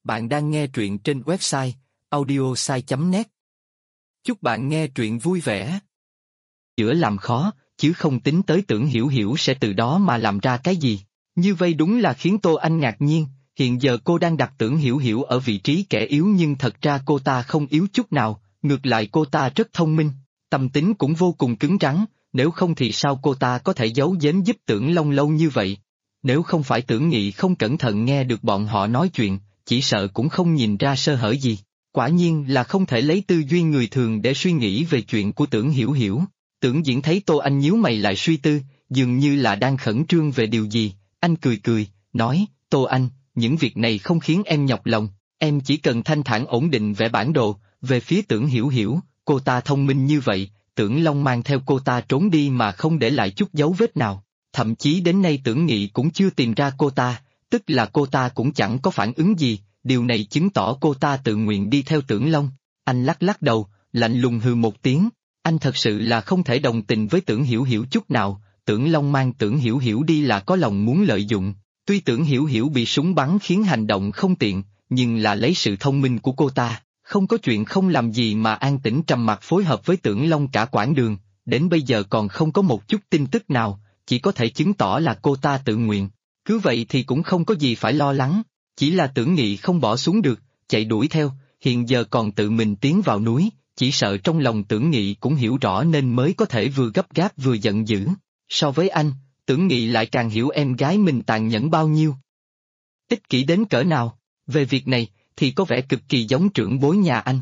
Bạn đang nghe truyện trên website audiosai.net. Chúc bạn nghe truyện vui vẻ. Chữa làm khó, chứ không tính tới tưởng Hiểu Hiểu sẽ từ đó mà làm ra cái gì. Như vậy đúng là khiến Tô Anh ngạc nhiên, hiện giờ cô đang đặt tưởng Hiểu Hiểu ở vị trí kẻ yếu nhưng thật ra cô ta không yếu chút nào, ngược lại cô ta rất thông minh, tâm tính cũng vô cùng cứng rắn, nếu không thì sao cô ta có thể giấu giếm giúp Tưởng Long lâu như vậy. Nếu không phải Tưởng Nghị không cẩn thận nghe được bọn họ nói chuyện, chỉ sợ cũng không nhìn ra sơ hở gì. Quả nhiên là không thể lấy tư duy người thường để suy nghĩ về chuyện của Tưởng Hiểu Hiểu. Tưởng Diễn thấy Tô Anh nhíu mày lại suy tư, dường như là đang khẩn trương về điều gì, anh cười cười, nói, Tô Anh, những việc này không khiến em nhọc lòng, em chỉ cần thanh thản ổn định vẽ bản đồ. Về phía Tưởng Hiểu Hiểu, cô ta thông minh như vậy, Tưởng Long mang theo cô ta trốn đi mà không để lại chút dấu vết nào, thậm chí đến nay Tưởng Nghị cũng chưa tìm ra cô ta, tức là cô ta cũng chẳng có phản ứng gì, điều này chứng tỏ cô ta tự nguyện đi theo Tưởng Long. Anh lắc lắc đầu, lạnh lùng hừ một tiếng, anh thật sự là không thể đồng tình với Tưởng Hiểu Hiểu chút nào, Tưởng Long mang Tưởng Hiểu Hiểu đi là có lòng muốn lợi dụng, tuy Tưởng Hiểu Hiểu bị súng bắn khiến hành động không tiện, nhưng là lấy sự thông minh của cô ta, không có chuyện không làm gì mà an tĩnh trầm mặc phối hợp với Tưởng Long cả quãng đường, đến bây giờ còn không có một chút tin tức nào, chỉ có thể chứng tỏ là cô ta tự nguyện, cứ vậy thì cũng không có gì phải lo lắng. Chỉ là Tưởng Nghị không bỏ xuống được, chạy đuổi theo, hiện giờ còn tự mình tiến vào núi, chỉ sợ trong lòng Tưởng Nghị cũng hiểu rõ nên mới có thể vừa gấp gáp vừa giận dữ. So với anh, Tưởng Nghị lại càng hiểu em gái mình tàn nhẫn bao nhiêu, ích kỷ đến cỡ nào. Về việc này, thì có vẻ cực kỳ giống trưởng bối nhà anh.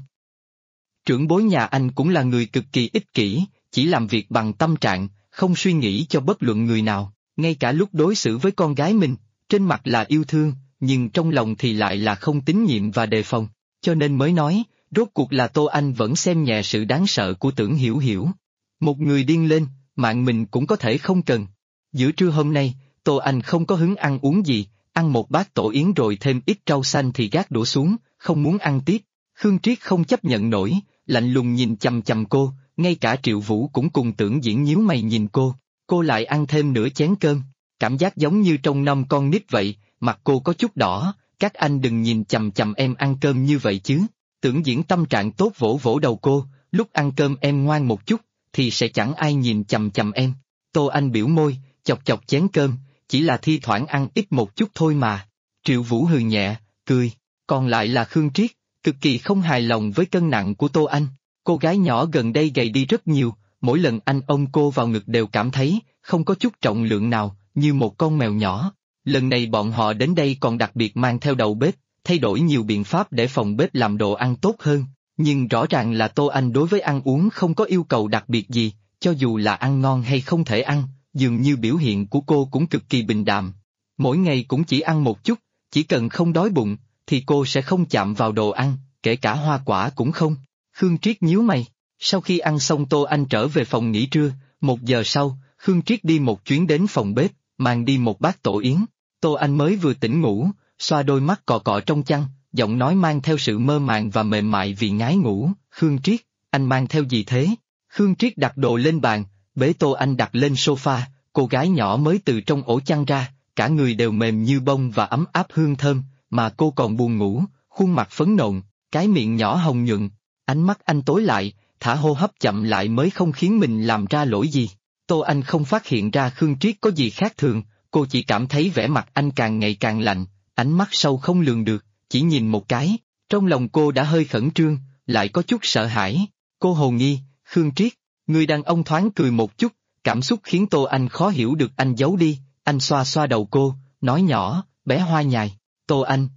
Trưởng bối nhà anh cũng là người cực kỳ ích kỷ, chỉ làm việc bằng tâm trạng, không suy nghĩ cho bất luận người nào, ngay cả lúc đối xử với con gái mình, trên mặt là yêu thương, nhưng trong lòng thì lại là không tín nhiệm và đề phòng, cho nên mới nói, rốt cuộc là Tô Anh vẫn xem nhẹ sự đáng sợ của Tưởng Hiểu Hiểu. Một người điên lên, mạng mình cũng có thể không cần. Giữa trưa hôm nay, Tô Anh không có hứng ăn uống gì, ăn một bát tổ yến rồi thêm ít rau xanh thì gác đũa xuống, không muốn ăn tiếp. Khương Triết không chấp nhận nổi, lạnh lùng nhìn chằm chằm cô, ngay cả Triệu Vũ cũng cùng Tưởng Diễn nhíu mày nhìn cô lại ăn thêm nửa chén cơm, cảm giác giống như trong năm con nít vậy. Mặt cô có chút đỏ, các anh đừng nhìn chằm chằm em ăn cơm như vậy chứ. Tưởng Diễn tâm trạng tốt vỗ vỗ đầu cô, lúc ăn cơm em ngoan một chút, thì sẽ chẳng ai nhìn chằm chằm em. Tô Anh biểu môi, chọc chọc chén cơm, chỉ là thi thoảng ăn ít một chút thôi mà. Triệu Vũ hừ nhẹ, cười, còn lại là Khương Triết, cực kỳ không hài lòng với cân nặng của Tô Anh. Cô gái nhỏ gần đây gầy đi rất nhiều, mỗi lần anh ôm cô vào ngực đều cảm thấy không có chút trọng lượng nào, như một con mèo nhỏ. Lần này bọn họ đến đây còn đặc biệt mang theo đầu bếp, thay đổi nhiều biện pháp để phòng bếp làm đồ ăn tốt hơn, nhưng rõ ràng là Tô Anh đối với ăn uống không có yêu cầu đặc biệt gì, cho dù là ăn ngon hay không thể ăn, dường như biểu hiện của cô cũng cực kỳ bình đạm. Mỗi ngày cũng chỉ ăn một chút, chỉ cần không đói bụng, thì cô sẽ không chạm vào đồ ăn, kể cả hoa quả cũng không. Khương Triết nhíu mày, sau khi ăn xong Tô Anh trở về phòng nghỉ trưa, 1 giờ sau, Khương Triết đi một chuyến đến phòng bếp, mang đi một bát tổ yến. Tô Anh mới vừa tỉnh ngủ, xoa đôi mắt cọ cọ trong chăn, giọng nói mang theo sự mơ màng và mềm mại vì ngái ngủ. Khương Triết, anh mang theo gì thế? Khương Triết đặt đồ lên bàn, bế Tô Anh đặt lên sofa, cô gái nhỏ mới từ trong ổ chăn ra, cả người đều mềm như bông và ấm áp hương thơm, mà cô còn buồn ngủ, khuôn mặt phấn nộn, cái miệng nhỏ hồng nhuận. Ánh mắt anh tối lại, thả hô hấp chậm lại mới không khiến mình làm ra lỗi gì. Tô Anh không phát hiện ra Khương Triết có gì khác thường, cô chỉ cảm thấy vẻ mặt anh càng ngày càng lạnh, ánh mắt sâu không lường được, chỉ nhìn một cái, trong lòng cô đã hơi khẩn trương, lại có chút sợ hãi. Cô hồ nghi, Khương Triết, người đàn ông thoáng cười một chút, cảm xúc khiến Tô Anh khó hiểu được anh giấu đi, anh xoa xoa đầu cô, nói nhỏ, bé hoa nhài. Tô Anh,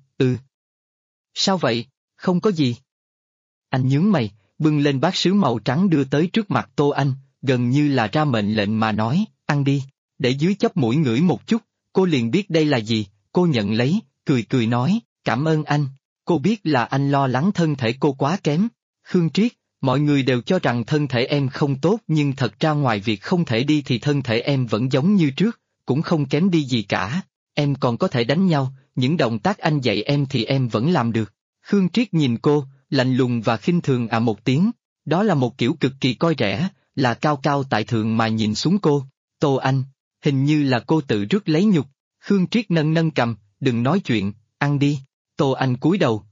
Sao vậy, không có gì. Anh nhướng mày, bưng lên bát sứ màu trắng đưa tới trước mặt Tô Anh, gần như là ra mệnh lệnh mà nói, ăn đi, để dưới chóp mũi ngửi một chút, cô liền biết đây là gì, cô nhận lấy, cười cười nói, cảm ơn anh, cô biết là anh lo lắng thân thể cô quá kém. Khương Triết, mọi người đều cho rằng thân thể em không tốt nhưng thật ra ngoài việc không thể đi thì thân thể em vẫn giống như trước, cũng không kém đi gì cả, em còn có thể đánh nhau, những động tác anh dạy em thì em vẫn làm được. Khương Triết nhìn cô, lạnh lùng và khinh thường một tiếng, đó là một kiểu cực kỳ coi rẻ, là cao cao tại thượng mà nhìn xuống cô. Tô Anh, hình như là cô tự rước lấy nhục. Khương Triết nâng nâng cầm, đừng nói chuyện, ăn đi. Tô Anh cúi đầu,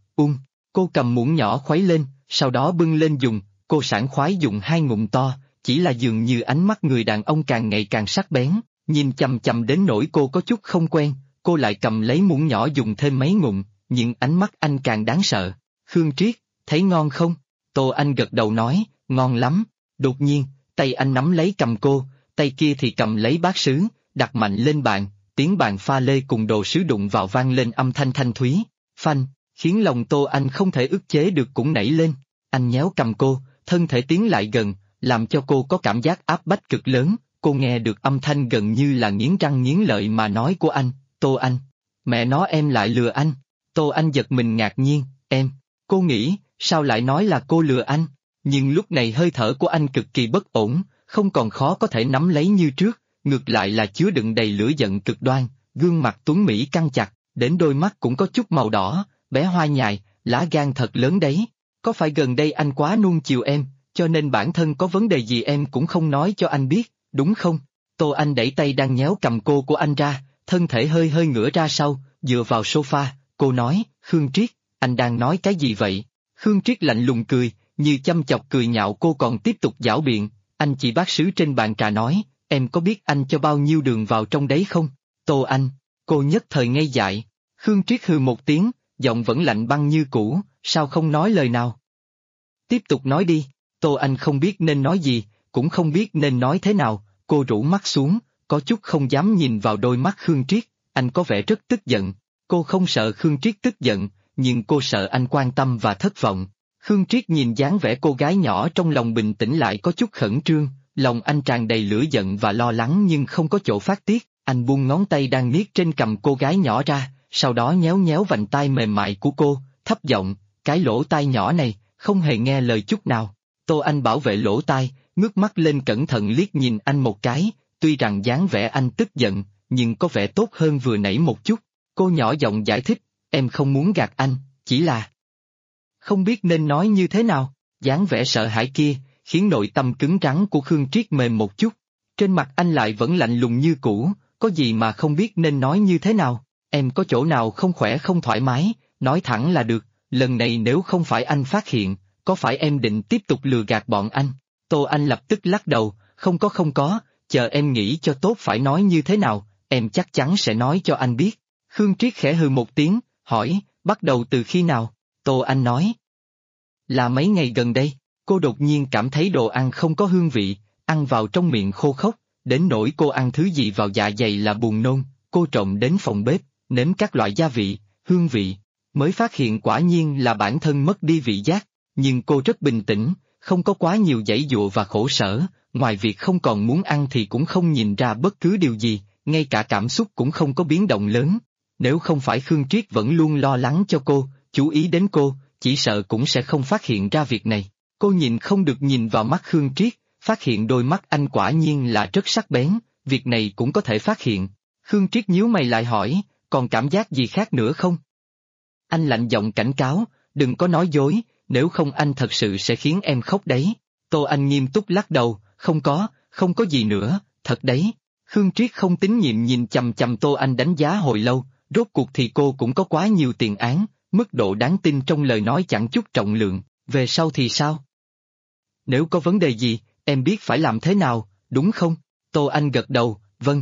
cô cầm muỗng nhỏ khuấy lên, sau đó bưng lên dùng, cô sảng khoái dùng 2 ngụm to, chỉ là dường như ánh mắt người đàn ông càng ngày càng sắc bén, nhìn chằm chằm đến nỗi cô có chút không quen, cô lại cầm lấy muỗng nhỏ dùng thêm mấy ngụm, nhưng ánh mắt anh càng đáng sợ. Khương Triết, thấy ngon không? Tô Anh gật đầu nói, ngon lắm. Đột nhiên, tay anh nắm lấy cầm cô, tay kia thì cầm lấy bát sứ, đặt mạnh lên bàn, tiếng bàn pha lê cùng đồ sứ đụng vào vang lên âm thanh thanh thúy, phanh, khiến lòng Tô Anh không thể ức chế được cũng nảy lên. Anh nhéo cầm cô, thân thể tiến lại gần, làm cho cô có cảm giác áp bách cực lớn, cô nghe được âm thanh gần như là nghiến răng nghiến lợi mà nói của anh, Tô Anh. Mẹ nó em lại lừa anh. Tô Anh giật mình ngạc nhiên, em. Cô nghĩ, sao lại nói là cô lừa anh? Nhưng lúc này hơi thở của anh cực kỳ bất ổn, không còn khó có thể nắm lấy như trước, ngược lại là chứa đựng đầy lửa giận cực đoan, gương mặt tuấn Mỹ căng chặt, đến đôi mắt cũng có chút màu đỏ, bé hoa nhài, lá gan thật lớn đấy. Có phải gần đây anh quá nuông chiều em, cho nên bản thân có vấn đề gì em cũng không nói cho anh biết, đúng không? Tô Anh đẩy tay đang nhéo cầm cô của anh ra, thân thể hơi hơi ngửa ra sau, dựa vào sofa, cô nói, Khương Triết, anh đang nói cái gì vậy? Khương Triết lạnh lùng cười, như chăm chọc cười nhạo cô còn tiếp tục giảo biện, anh chỉ bát sứ trên bàn trà nói, em có biết anh cho bao nhiêu đường vào trong đấy không? Tô Anh, cô nhất thời ngây dại, Khương Triết hừ một tiếng, giọng vẫn lạnh băng như cũ, sao không nói lời nào? Tiếp tục nói đi, Tô Anh không biết nên nói gì, cũng không biết nên nói thế nào, cô rũ mắt xuống, có chút không dám nhìn vào đôi mắt Khương Triết, anh có vẻ rất tức giận, cô không sợ Khương Triết tức giận, nhưng cô sợ anh quan tâm và thất vọng. Khương Triết nhìn dáng vẻ cô gái nhỏ trong lòng bình tĩnh lại có chút khẩn trương, lòng anh tràn đầy lửa giận và lo lắng nhưng không có chỗ phát tiết, anh buông ngón tay đang niết trên cằm cô gái nhỏ ra, sau đó nhéo nhéo vành tai mềm mại của cô, thấp giọng, cái lỗ tai nhỏ này, không hề nghe lời chút nào. Tô Anh bảo vệ lỗ tai, ngước mắt lên cẩn thận liếc nhìn anh một cái, tuy rằng dáng vẻ anh tức giận, nhưng có vẻ tốt hơn vừa nãy một chút. Cô nhỏ giọng giải thích, em không muốn gạt anh, chỉ là không biết nên nói như thế nào. Dáng vẻ sợ hãi kia, khiến nội tâm cứng rắn của Khương Triết mềm một chút. Trên mặt anh lại vẫn lạnh lùng như cũ, có gì mà không biết nên nói như thế nào. Em có chỗ nào không khỏe không thoải mái, nói thẳng là được, lần này nếu không phải anh phát hiện, có phải em định tiếp tục lừa gạt bọn anh? Tô Anh lập tức lắc đầu, không có, chờ em nghĩ cho tốt phải nói như thế nào, em chắc chắn sẽ nói cho anh biết. Khương Triết khẽ hừ một tiếng, hỏi, bắt đầu từ khi nào? Tô Anh nói, là mấy ngày gần đây, cô đột nhiên cảm thấy đồ ăn không có hương vị, ăn vào trong miệng khô khốc, đến nỗi cô ăn thứ gì vào dạ dày là buồn nôn, cô trộm đến phòng bếp, nếm các loại gia vị, hương vị, mới phát hiện quả nhiên là bản thân mất đi vị giác, nhưng cô rất bình tĩnh, không có quá nhiều giãy giụa và khổ sở, ngoài việc không còn muốn ăn thì cũng không nhìn ra bất cứ điều gì, ngay cả cảm xúc cũng không có biến động lớn. Nếu không phải Khương Triết vẫn luôn lo lắng cho cô, chú ý đến cô, chỉ sợ cũng sẽ không phát hiện ra việc này. Cô nhìn không được nhìn vào mắt Khương Triết, phát hiện đôi mắt anh quả nhiên là rất sắc bén, việc này cũng có thể phát hiện. Khương Triết nhíu mày lại hỏi, còn cảm giác gì khác nữa không? Anh lạnh giọng cảnh cáo, đừng có nói dối, nếu không anh thật sự sẽ khiến em khóc đấy. Tô Anh nghiêm túc lắc đầu, không có gì nữa, thật đấy. Khương Triết không tín nhiệm nhìn chằm chằm Tô Anh đánh giá hồi lâu, rốt cuộc thì cô cũng có quá nhiều tiền án, mức độ đáng tin trong lời nói chẳng chút trọng lượng, về sau thì sao? Nếu có vấn đề gì, em biết phải làm thế nào, đúng không? Tô Anh gật đầu, vâng.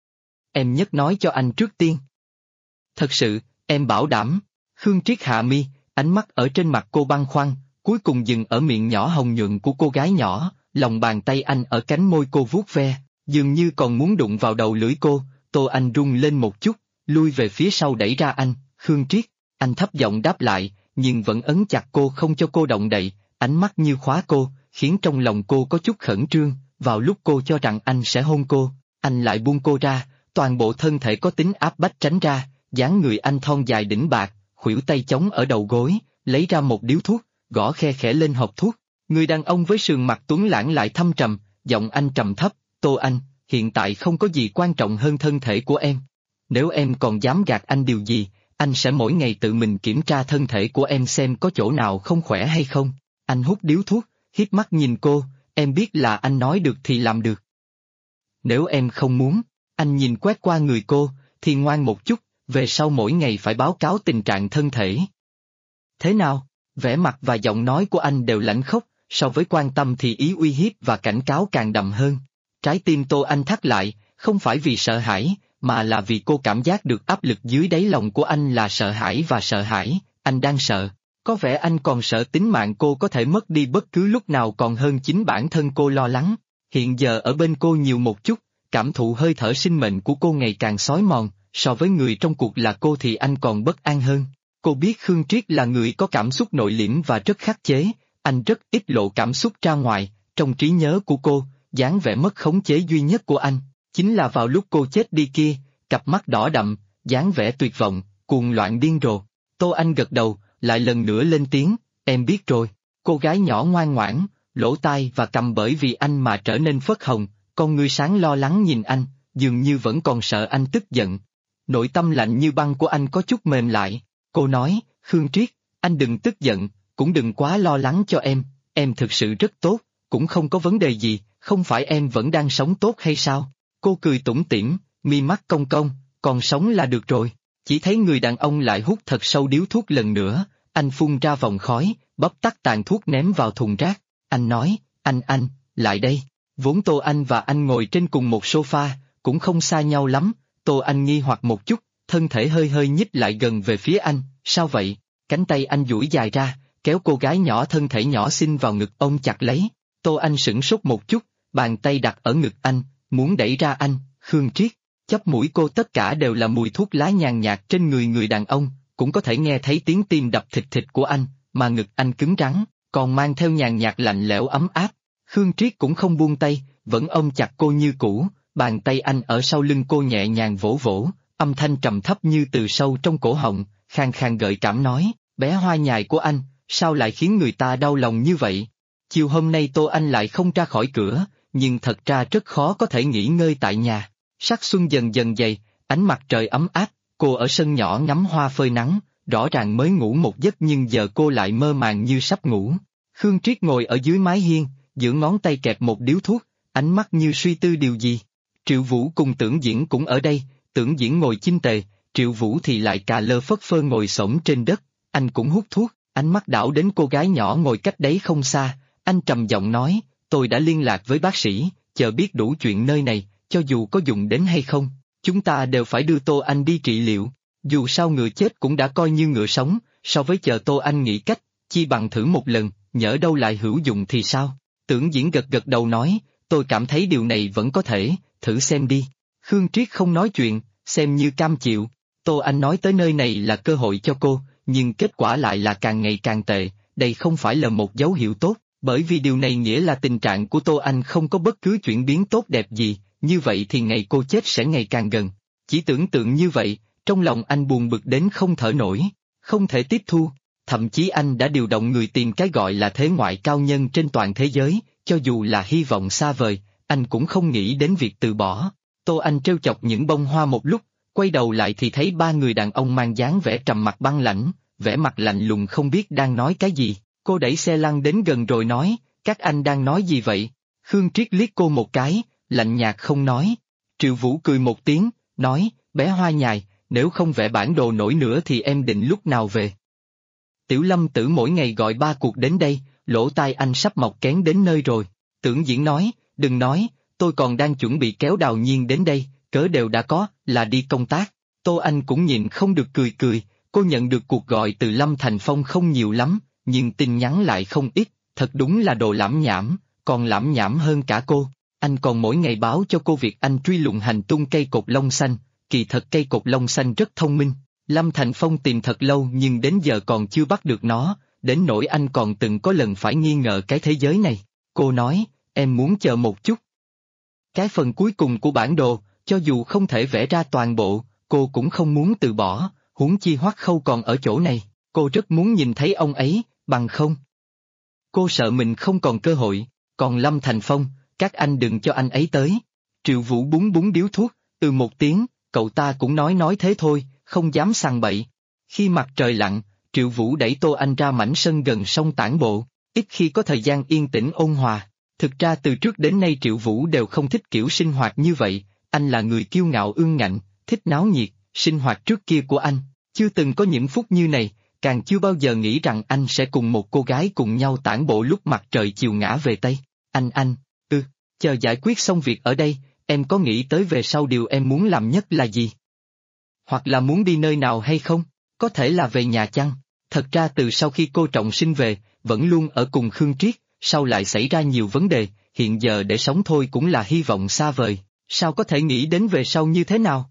Em nhất nói cho anh trước tiên. Thật sự, em bảo đảm. Khương Triết hạ mi, ánh mắt ở trên mặt cô băn khoăn, cuối cùng dừng ở miệng nhỏ hồng nhuận của cô gái nhỏ, lòng bàn tay anh ở cánh môi cô vuốt ve, dường như còn muốn đụng vào đầu lưỡi cô. Tô Anh rung lên một chút, lui về phía sau đẩy ra anh, Khương Triết. Anh thấp giọng đáp lại, nhưng vẫn ấn chặt cô không cho cô động đậy, ánh mắt như khóa cô, khiến trong lòng cô có chút khẩn trương. Vào lúc cô cho rằng anh sẽ hôn cô, anh lại buông cô ra, toàn bộ thân thể có tính áp bách tránh ra, dáng người anh thon dài đĩnh bạc, khuỷu tay chống ở đầu gối, lấy ra một điếu thuốc, gõ khe khẽ lên hộp thuốc. Người đàn ông với sườn mặt tuấn lãng lại thâm trầm, giọng anh trầm thấp, Tô Anh, hiện tại không có gì quan trọng hơn thân thể của em. Nếu em còn dám gạt anh điều gì, anh sẽ mỗi ngày tự mình kiểm tra thân thể của em xem có chỗ nào không khỏe hay không. Anh hút điếu thuốc, híp mắt nhìn cô, em biết là anh nói được thì làm được. Nếu em không muốn, anh nhìn quét qua người cô, thì ngoan một chút, về sau mỗi ngày phải báo cáo tình trạng thân thể. Thế nào? Vẻ mặt và giọng nói của anh đều lãnh khốc, so với quan tâm thì ý uy hiếp và cảnh cáo càng đậm hơn. Trái tim Tô Anh thắt lại, không phải vì sợ hãi, mà là vì cô cảm giác được áp lực dưới đáy lòng của anh là sợ hãi và sợ hãi, anh đang sợ. Có vẻ anh còn sợ tính mạng cô có thể mất đi bất cứ lúc nào còn hơn chính bản thân cô lo lắng. Hiện giờ ở bên cô nhiều một chút, cảm thụ hơi thở sinh mệnh của cô ngày càng xói mòn, so với người trong cuộc là cô thì anh còn bất an hơn. Cô biết Khương Triết là người có cảm xúc nội liễm và rất khắc chế, anh rất ít lộ cảm xúc ra ngoài, trong trí nhớ của cô, dáng vẻ mất khống chế duy nhất của anh, chính là vào lúc cô chết đi kia, cặp mắt đỏ đậm, dáng vẻ tuyệt vọng, cuồng loạn điên rồ. Tô Anh gật đầu, lại lần nữa lên tiếng, em biết rồi. Cô gái nhỏ ngoan ngoãn, lỗ tai và cằm bởi vì anh mà trở nên phớt hồng, con ngươi sáng lo lắng nhìn anh, dường như vẫn còn sợ anh tức giận. Nội tâm lạnh như băng của anh có chút mềm lại, cô nói, Khương Triết, anh đừng tức giận, cũng đừng quá lo lắng cho em thực sự rất tốt, cũng không có vấn đề gì, không phải em vẫn đang sống tốt hay sao? Cô cười tủm tỉm, mi mắt cong cong, còn sống là được rồi. Chỉ thấy người đàn ông lại hút thật sâu điếu thuốc lần nữa, anh phun ra vòng khói, bóp tắt tàn thuốc ném vào thùng rác, anh nói, anh, lại đây. Vốn Tô Anh và anh ngồi trên cùng một sofa, cũng không xa nhau lắm, Tô Anh nghi hoặc một chút, thân thể hơi hơi nhích lại gần về phía anh, sao vậy? Cánh tay anh duỗi dài ra, kéo cô gái nhỏ thân thể nhỏ xinh vào ngực ôm chặt lấy. Tô Anh sửng sốt một chút, bàn tay đặt ở ngực anh, muốn đẩy ra anh, Khương Triết. Chóp mũi cô tất cả đều là mùi thuốc lá nhàn nhạt trên người người đàn ông, cũng có thể nghe thấy tiếng tim đập thịt thịt của anh, mà ngực anh cứng rắn, còn mang theo nhàn nhạt lạnh lẽo ấm áp. Khương Triết cũng không buông tay, vẫn ôm chặt cô như cũ, bàn tay anh ở sau lưng cô nhẹ nhàng vỗ vỗ, âm thanh trầm thấp như từ sâu trong cổ họng, khàn khàn gợi cảm nói, bé hoa nhài của anh, sao lại khiến người ta đau lòng như vậy? Chiều hôm nay Tô Anh lại không ra khỏi cửa, nhưng thật ra rất khó có thể nghỉ ngơi tại nhà. Sắc xuân dần dần dày, ánh mặt trời ấm áp, cô ở sân nhỏ ngắm hoa phơi nắng, rõ ràng mới ngủ một giấc nhưng giờ cô lại mơ màng như sắp ngủ. Khương Triết ngồi ở dưới mái hiên, giữa ngón tay kẹp một điếu thuốc, ánh mắt như suy tư điều gì. Triệu Vũ cùng Tưởng Diễn cũng ở đây, Tưởng Diễn ngồi chinh tề, Triệu Vũ thì lại cà lơ phất phơ ngồi xổm trên đất, anh cũng hút thuốc, ánh mắt đảo đến cô gái nhỏ ngồi cách đấy không xa, anh trầm giọng nói, tôi đã liên lạc với bác sĩ, chờ biết đủ chuyện nơi này, cho dù có dùng đến hay không, chúng ta đều phải đưa Tô Anh đi trị liệu, dù sao ngựa chết cũng đã coi như ngựa sống, so với chờ Tô Anh nghĩ cách, chi bằng thử một lần, nhỡ đâu lại hữu dụng thì sao? Tưởng Diễn gật gật đầu nói, tôi cảm thấy điều này vẫn có thể, thử xem đi. Khương Triết không nói chuyện, xem như cam chịu. Tô Anh nói tới nơi này là cơ hội cho cô, nhưng kết quả lại là càng ngày càng tệ, đây không phải là một dấu hiệu tốt, bởi vì điều này nghĩa là tình trạng của Tô Anh không có bất cứ chuyển biến tốt đẹp gì, như vậy thì ngày cô chết sẽ ngày càng gần. Chỉ tưởng tượng như vậy, trong lòng anh buồn bực đến không thở nổi, không thể tiếp thu. Thậm chí anh đã điều động người tìm cái gọi là thế ngoại cao nhân trên toàn thế giới, cho dù là hy vọng xa vời, anh cũng không nghĩ đến việc từ bỏ. Tô Anh trêu chọc những bông hoa một lúc, quay đầu lại thì thấy ba người đàn ông mang dáng vẻ trầm mặc băng lãnh, vẻ mặt lạnh lùng không biết đang nói cái gì. Cô đẩy xe lăn đến gần rồi nói, các anh đang nói gì vậy? Khương Triết liếc cô một cái, lạnh nhạt không nói. Triệu Vũ cười một tiếng, nói, bé hoa nhài, nếu không vẽ bản đồ nổi nữa thì em định lúc nào về? Tiểu Lâm Tử mỗi ngày gọi 3 cuộc đến đây, lỗ tai anh sắp mọc kén đến nơi rồi. Tưởng Diễn nói, đừng nói, tôi còn đang chuẩn bị kéo Đào Nhiên đến đây, cớ đều đã có, là đi công tác. Tô Anh cũng nhịn không được cười cười, cô nhận được cuộc gọi từ Lâm Thành Phong không nhiều lắm, nhưng tin nhắn lại không ít, thật đúng là đồ lảm nhảm, còn lảm nhảm hơn cả cô. Anh còn mỗi ngày báo cho cô việc anh truy lùng hành tung cây cột lông xanh, kỳ thật cây cột lông xanh rất thông minh. Lâm Thành Phong tìm thật lâu nhưng đến giờ còn chưa bắt được nó, đến nỗi anh còn từng có lần phải nghi ngờ cái thế giới này. Cô nói, em muốn chờ một chút. Cái phần cuối cùng của bản đồ, cho dù không thể vẽ ra toàn bộ, cô cũng không muốn từ bỏ, huống chi Hoắc Khâu còn ở chỗ này, cô rất muốn nhìn thấy ông ấy, bằng không. Cô sợ mình không còn cơ hội, còn Lâm Thành Phong, các anh đừng cho anh ấy tới. Triệu Vũ búng búng điếu thuốc, một tiếng, cậu ta cũng nói thế thôi, không dám sằng bậy. Khi mặt trời lặn, Triệu Vũ đẩy Tô Anh ra mảnh sân gần sông tản bộ, ít khi có thời gian yên tĩnh ôn hòa. Thực ra từ trước đến nay Triệu Vũ đều không thích kiểu sinh hoạt như vậy, anh là người kiêu ngạo ương ngạnh, thích náo nhiệt, sinh hoạt trước kia của anh, chưa từng có những phút như này, càng chưa bao giờ nghĩ rằng anh sẽ cùng một cô gái cùng nhau tản bộ lúc mặt trời chiều ngã về Tây. Anh, chờ giải quyết xong việc ở đây, em có nghĩ tới về sau điều em muốn làm nhất là gì? Hoặc là muốn đi nơi nào hay không? Có thể là về nhà chăng? Thật ra từ sau khi cô Trọng Sinh về, vẫn luôn ở cùng Khương Triết, sau lại xảy ra nhiều vấn đề, hiện giờ để sống thôi cũng là hy vọng xa vời, sao có thể nghĩ đến về sau như thế nào?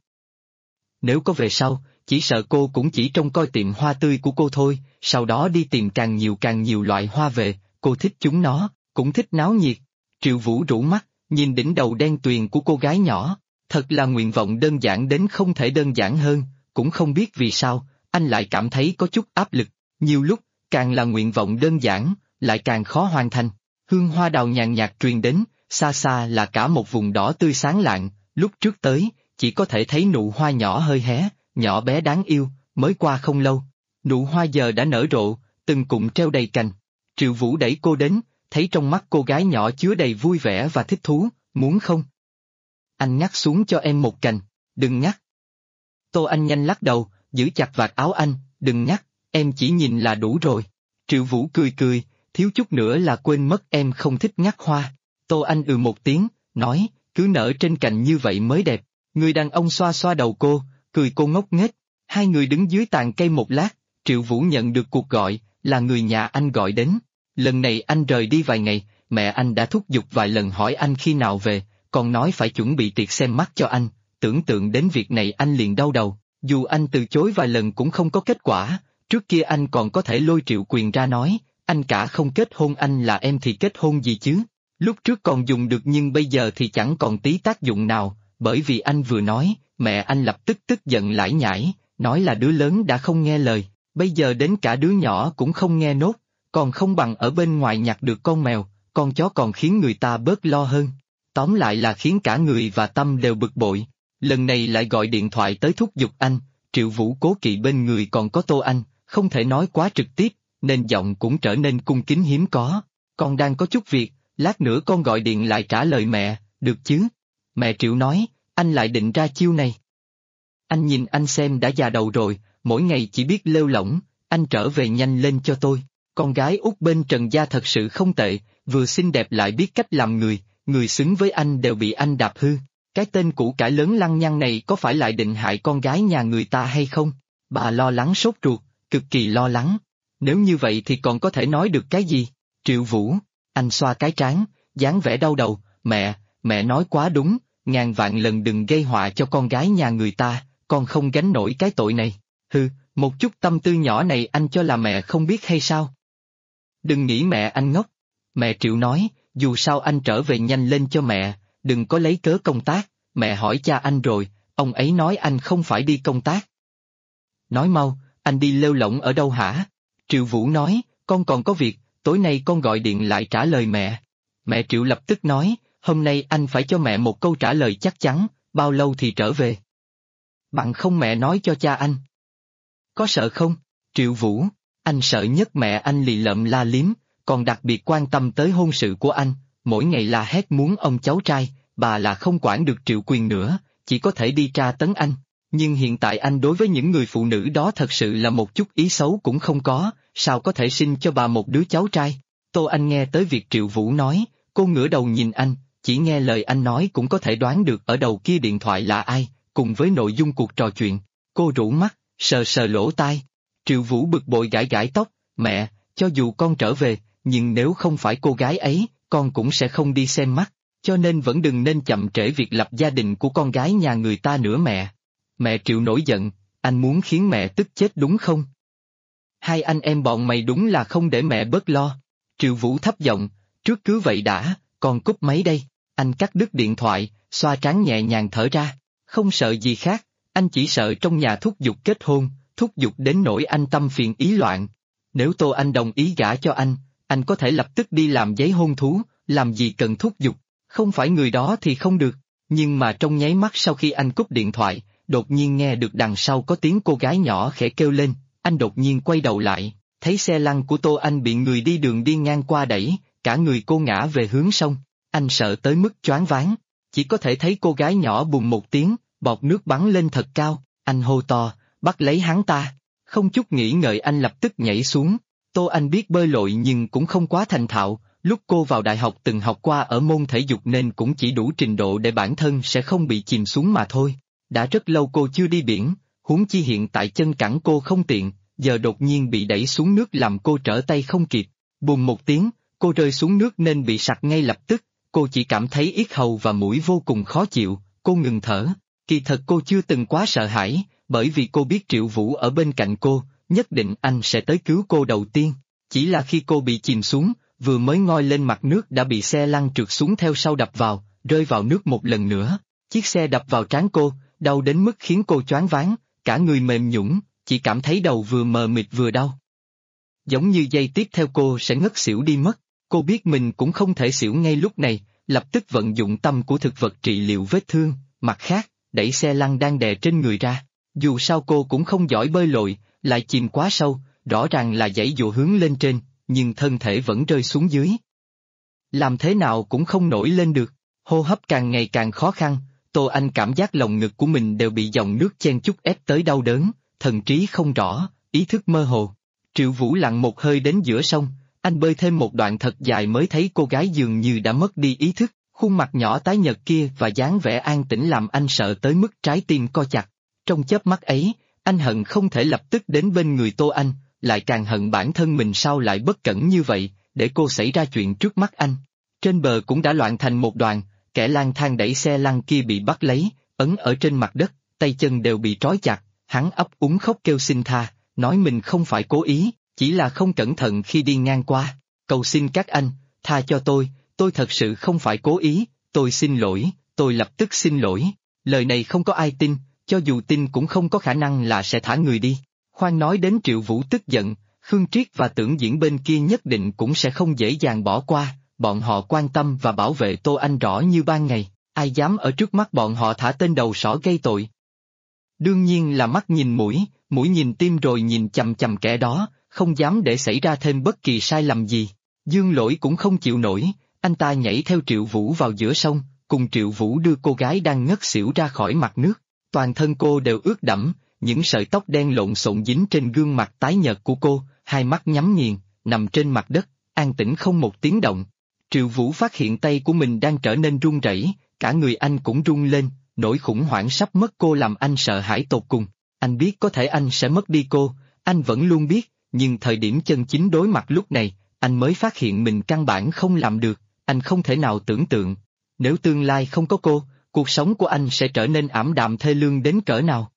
Nếu có về sau, chỉ sợ cô cũng chỉ trông coi tiệm hoa tươi của cô thôi, sau đó đi tìm càng nhiều loại hoa về, cô thích chúng nó, cũng thích náo nhiệt. Triệu Vũ rũ mắt, nhìn đỉnh đầu đen tuyền của cô gái nhỏ, thật là nguyện vọng đơn giản đến không thể đơn giản hơn, cũng không biết vì sao, anh lại cảm thấy có chút áp lực, nhiều lúc, càng là nguyện vọng đơn giản, lại càng khó hoàn thành. Hương hoa đào nhàn nhạt truyền đến, xa xa là cả một vùng đỏ tươi sáng lạng, lúc trước tới, chỉ có thể thấy nụ hoa nhỏ hơi hé, nhỏ bé đáng yêu, mới qua không lâu. Nụ hoa giờ đã nở rộ, từng cụm treo đầy cành. Triệu Vũ đẩy cô đến, thấy trong mắt cô gái nhỏ chứa đầy vui vẻ và thích thú, muốn không? Anh ngắt xuống cho em một cành, đừng ngắt. Tô Anh nhanh lắc đầu, giữ chặt vạt áo anh, đừng ngắt, em chỉ nhìn là đủ rồi. Triệu Vũ cười, thiếu chút nữa là quên mất em không thích ngắt hoa. Tô Anh một tiếng, nói, cứ nở trên cành như vậy mới đẹp. Người đàn ông xoa xoa đầu cô, cười cô ngốc nghếch. Hai người đứng dưới tàn cây một lát, Triệu Vũ nhận được cuộc gọi, là người nhà anh gọi đến. Lần này anh rời đi vài ngày, mẹ anh đã thúc giục vài lần hỏi anh khi nào về, còn nói phải chuẩn bị tiệc xem mắt cho anh. Tưởng tượng đến việc này anh liền đau đầu, dù anh từ chối vài lần cũng không có kết quả. Trước kia anh còn có thể lôi Triệu Quyền ra nói, anh cả không kết hôn anh là em thì kết hôn gì chứ? Lúc trước còn dùng được nhưng bây giờ thì chẳng còn tí tác dụng nào, bởi vì anh vừa nói, mẹ anh lập tức tức giận lải nhải, nói là đứa lớn đã không nghe lời, bây giờ đến cả đứa nhỏ cũng không nghe nốt, còn không bằng ở bên ngoài nhặt được con mèo, con chó còn khiến người ta bớt lo hơn. Tóm lại là khiến cả người và tâm đều bực bội. Lần này lại gọi điện thoại tới thúc giục anh, Triệu Vũ cố kỵ bên người còn có Tô Anh, không thể nói quá trực tiếp, nên giọng cũng trở nên cung kính hiếm có. Con đang có chút việc, lát nữa con gọi điện lại trả lời mẹ, được chứ? Mẹ Triệu nói, anh lại định ra chiêu này. Anh nhìn anh xem đã già đầu rồi, mỗi ngày chỉ biết lêu lỏng, anh trở về nhanh lên cho tôi. Con gái út bên Trần gia thật sự không tệ, vừa xinh đẹp lại biết cách làm người xứng với anh đều bị anh đạp hư. Cái tên củ cải lớn lăng nhăng này có phải lại định hại con gái nhà người ta hay không? Bà lo lắng sốt ruột, cực kỳ lo lắng. Nếu như vậy thì còn có thể nói được cái gì? Triệu Vũ, anh xoa cái trán, dáng vẻ đau đầu, mẹ nói quá đúng, ngàn vạn lần đừng gây họa cho con gái nhà người ta, con không gánh nổi cái tội này. Hừ, một chút tâm tư nhỏ này anh cho là mẹ không biết hay sao? Đừng nghĩ mẹ anh ngốc. Mẹ Triệu nói, dù sao anh trở về nhanh lên cho mẹ, đừng có lấy cớ công tác, mẹ hỏi cha anh rồi, ông ấy nói anh không phải đi công tác. Nói mau, anh đi lêu lỏng ở đâu hả? Triệu Vũ nói, con còn có việc, tối nay con gọi điện lại trả lời mẹ. Mẹ Triệu lập tức nói, hôm nay anh phải cho mẹ một câu trả lời chắc chắn, bao lâu thì trở về? Bạn không mẹ nói cho cha anh. Có sợ không? Triệu Vũ, anh sợ nhất mẹ anh lì lợm la liếm, còn đặc biệt quan tâm tới hôn sự của anh, mỗi ngày la hét muốn ông cháu trai, bà là không quản được Triệu Quyền nữa, chỉ có thể đi tra tấn anh. Nhưng hiện tại anh đối với những người phụ nữ đó thật sự là một chút ý xấu cũng không có, sao có thể sinh cho bà một đứa cháu trai? Tô Anh nghe tới việc Triệu Vũ nói, cô ngửa đầu nhìn anh, chỉ nghe lời anh nói cũng có thể đoán được ở đầu kia điện thoại là ai, cùng với nội dung cuộc trò chuyện. Cô rũ mắt, sờ sờ lỗ tai. Triệu Vũ bực bội gãi gãi tóc, mẹ, cho dù con trở về, nhưng nếu không phải cô gái ấy, con cũng sẽ không đi xem mắt, cho nên vẫn đừng nên chậm trễ việc lập gia đình của con gái nhà người ta nữa mẹ. Mẹ Triệu nổi giận, anh muốn khiến mẹ tức chết đúng không? Hai anh em bọn mày đúng là không để mẹ bớt lo. Triệu Vũ thấp giọng, trước cứ vậy đã, con cúp máy đây. Anh cắt đứt điện thoại, xoa trán nhẹ nhàng thở ra, không sợ gì khác, anh chỉ sợ trong nhà thúc giục kết hôn, thúc giục đến nỗi anh tâm phiền ý loạn. Nếu Tô Anh đồng ý gả cho anh có thể lập tức đi làm giấy hôn thú, làm gì cần thúc giục, không phải người đó thì không được. Nhưng mà trong nháy mắt sau khi anh cúp điện thoại, đột nhiên nghe được đằng sau có tiếng cô gái nhỏ khẽ kêu lên, anh đột nhiên quay đầu lại, thấy xe lăn của Tô Anh bị người đi đường đi ngang qua đẩy, cả người cô ngã về hướng sông, anh sợ tới mức choáng váng, chỉ có thể thấy cô gái nhỏ bùng một tiếng, bọt nước bắn lên thật cao, Anh hô to, bắt lấy hắn ta. Không chút nghĩ ngợi anh lập tức nhảy xuống. Tô Anh biết bơi lội nhưng cũng không quá thành thạo, lúc cô vào đại học từng học qua ở môn thể dục nên cũng chỉ đủ trình độ để bản thân sẽ không bị chìm xuống mà thôi. Đã rất lâu cô chưa đi biển, huống chi hiện tại chân cẳng cô không tiện, giờ đột nhiên bị đẩy xuống nước làm cô trở tay không kịp. Bùm một tiếng, cô rơi xuống nước nên bị sặc ngay lập tức, cô chỉ cảm thấy yết hầu và mũi vô cùng khó chịu, cô ngừng thở. Kỳ thật cô chưa từng quá sợ hãi, bởi vì cô biết Triệu Vũ ở bên cạnh cô, nhất định anh sẽ tới cứu cô đầu tiên. Chỉ là khi cô bị chìm xuống, vừa mới ngoi lên mặt nước đã bị xe lăn trượt xuống theo sau đập vào, rơi vào nước một lần nữa. Chiếc xe đập vào trán cô, đau đến mức khiến cô choáng váng, cả người mềm nhũn, chỉ cảm thấy đầu vừa mờ mịt vừa đau. Giống như giây tiếp theo cô sẽ ngất xỉu đi mất, cô biết mình cũng không thể xỉu ngay lúc này, lập tức vận dụng tâm của thực vật trị liệu vết thương, mặt khác, đẩy xe lăn đang đè trên người ra. Dù sao cô cũng không giỏi bơi lội, lại chìm quá sâu, rõ ràng là giãy dụa hướng lên trên, nhưng thân thể vẫn rơi xuống dưới. Làm thế nào cũng không nổi lên được, hô hấp càng ngày càng khó khăn, Tô Anh cảm giác lồng ngực của mình đều bị dòng nước chen chúc ép tới đau đớn, thần trí không rõ, ý thức mơ hồ. Triệu Vũ lặn một hơi đến giữa sông, anh bơi thêm một đoạn thật dài mới thấy cô gái dường như đã mất đi ý thức, khuôn mặt nhỏ tái nhợt kia và dáng vẻ an tĩnh làm anh sợ tới mức trái tim co chặt. Trong chớp mắt ấy, anh hận không thể lập tức đến bên người Tô Anh, lại càng hận bản thân mình sao lại bất cẩn như vậy, để cô xảy ra chuyện trước mắt anh. Trên bờ cũng đã loạn thành một đoàn, kẻ lang thang đẩy xe lăn kia bị bắt lấy, ấn ở trên mặt đất, tay chân đều bị trói chặt, hắn ấp úng khóc kêu xin tha, nói mình không phải cố ý, chỉ là không cẩn thận khi đi ngang qua. Cầu xin các anh, tha cho tôi thật sự không phải cố ý, tôi xin lỗi, tôi lập tức xin lỗi. Lời này không có ai tin, cho dù tin cũng không có khả năng là sẽ thả người đi. Khoan nói đến Triệu Vũ tức giận, Khương Triết và Tưởng Diễn bên kia nhất định cũng sẽ không dễ dàng bỏ qua, bọn họ quan tâm và bảo vệ Tô Anh rõ như ban ngày, ai dám ở trước mắt bọn họ thả tên đầu sỏ gây tội. Đương nhiên là mắt nhìn mũi, mũi nhìn tim rồi nhìn chằm chằm kẻ đó, không dám để xảy ra thêm bất kỳ sai lầm gì. Dương Lỗi cũng không chịu nổi, anh ta nhảy theo Triệu Vũ vào giữa sông, cùng Triệu Vũ đưa cô gái đang ngất xỉu ra khỏi mặt nước. Toàn thân cô đều ướt đẫm, những sợi tóc đen lộn xộn dính trên gương mặt tái nhợt của cô, hai mắt nhắm nghiền, nằm trên mặt đất, an tĩnh không một tiếng động. Triệu Vũ phát hiện tay của mình đang trở nên run rẩy, cả người anh cũng run lên, nỗi khủng hoảng sắp mất cô làm anh sợ hãi tột cùng. Anh biết có thể anh sẽ mất đi cô, anh vẫn luôn biết, nhưng thời điểm chân chính đối mặt lúc này, anh mới phát hiện mình căn bản không làm được, anh không thể nào tưởng tượng. Nếu tương lai không có cô, cuộc sống của anh sẽ trở nên ảm đạm thê lương đến cỡ nào.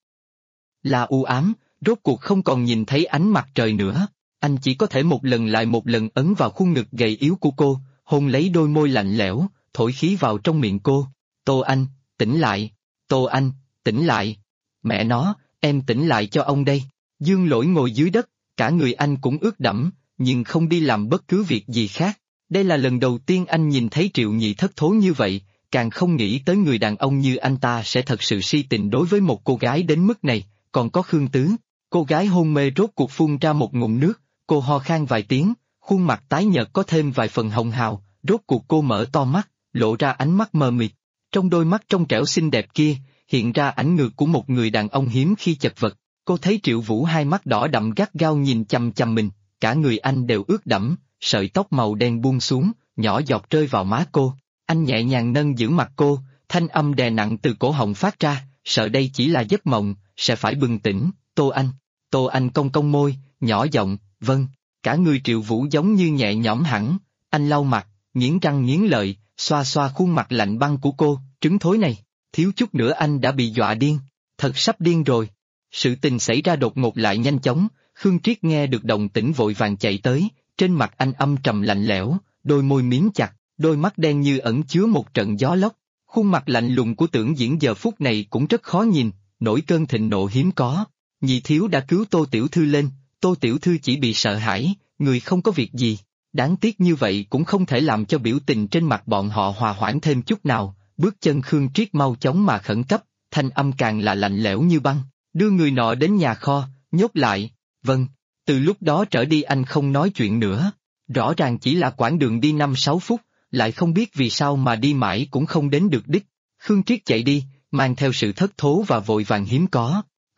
Là u ám, rốt cuộc không còn nhìn thấy ánh mặt trời nữa, anh chỉ có thể một lần lại một lần ấn vào khuôn ngực gầy yếu của cô, hôn lấy đôi môi lạnh lẽo, thổi khí vào trong miệng cô. Tô Anh, tỉnh lại, Tô Anh, tỉnh lại, mẹ nó, em tỉnh lại cho ông đây. Dương Lỗi ngồi dưới đất, cả người anh cũng ướt đẫm, nhưng không đi làm bất cứ việc gì khác. Đây là lần đầu tiên anh nhìn thấy Triệu Nhị thất thố như vậy, càng không nghĩ tới người đàn ông như anh ta sẽ thật sự si tình đối với một cô gái đến mức này, còn có Khương Tứ. Cô gái hôn mê rốt cuộc phun ra một ngụm nước, cô ho khan vài tiếng, khuôn mặt tái nhợt có thêm vài phần hồng hào, rốt cuộc cô mở to mắt, lộ ra ánh mắt mờ mịt. Trong đôi mắt trong trẻo xinh đẹp kia, hiện ra ảnh ngược của một người đàn ông hiếm khi chật vật. Cô thấy Triệu Vũ hai mắt đỏ đậm gắt gao nhìn chằm chằm mình, cả người anh đều ướt đẫm, sợi tóc màu đen buông xuống, nhỏ giọt rơi vào má cô. Anh nhẹ nhàng nâng giữ mặt cô, thanh âm đè nặng từ cổ họng phát ra, sợ đây chỉ là giấc mộng, sẽ phải bừng tỉnh. Tô Anh. Tô Anh cong cong môi, nhỏ giọng, vâng. Cả người Triệu Vũ giống như nhẹ nhõm hẳn, anh lau mặt, nghiến răng nghiến lợi, xoa xoa khuôn mặt lạnh băng của cô, trứng thối này, thiếu chút nữa anh đã bị dọa điên, thật sắp điên rồi. Sự tình xảy ra đột ngột lại nhanh chóng, Khương Triết nghe được động tĩnh vội vàng chạy tới, trên mặt anh âm trầm lạnh lẽo, đôi môi miếm chặt, đôi mắt đen như ẩn chứa một trận gió lốc, khuôn mặt lạnh lùng của Tưởng Diễn giờ phút này cũng rất khó nhìn, nổi cơn thịnh nộ hiếm có. Nhị thiếu đã cứu Tô tiểu thư lên, Tô tiểu thư chỉ bị sợ hãi, người không có việc gì. Đáng tiếc như vậy cũng không thể làm cho biểu tình trên mặt bọn họ hòa hoãn thêm chút nào, bước chân Khương Triết mau chóng mà khẩn cấp, thanh âm càng là lạnh lẽo như băng, đưa người nọ đến nhà kho, nhốt lại. Vâng, từ lúc đó trở đi anh không nói chuyện nữa, rõ ràng chỉ là quãng đường đi 5-6 phút, lại không biết vì sao mà đi mãi cũng không đến được đích. Khương Triết chạy đi, mang theo sự thất thố và vội vàng hiếm có.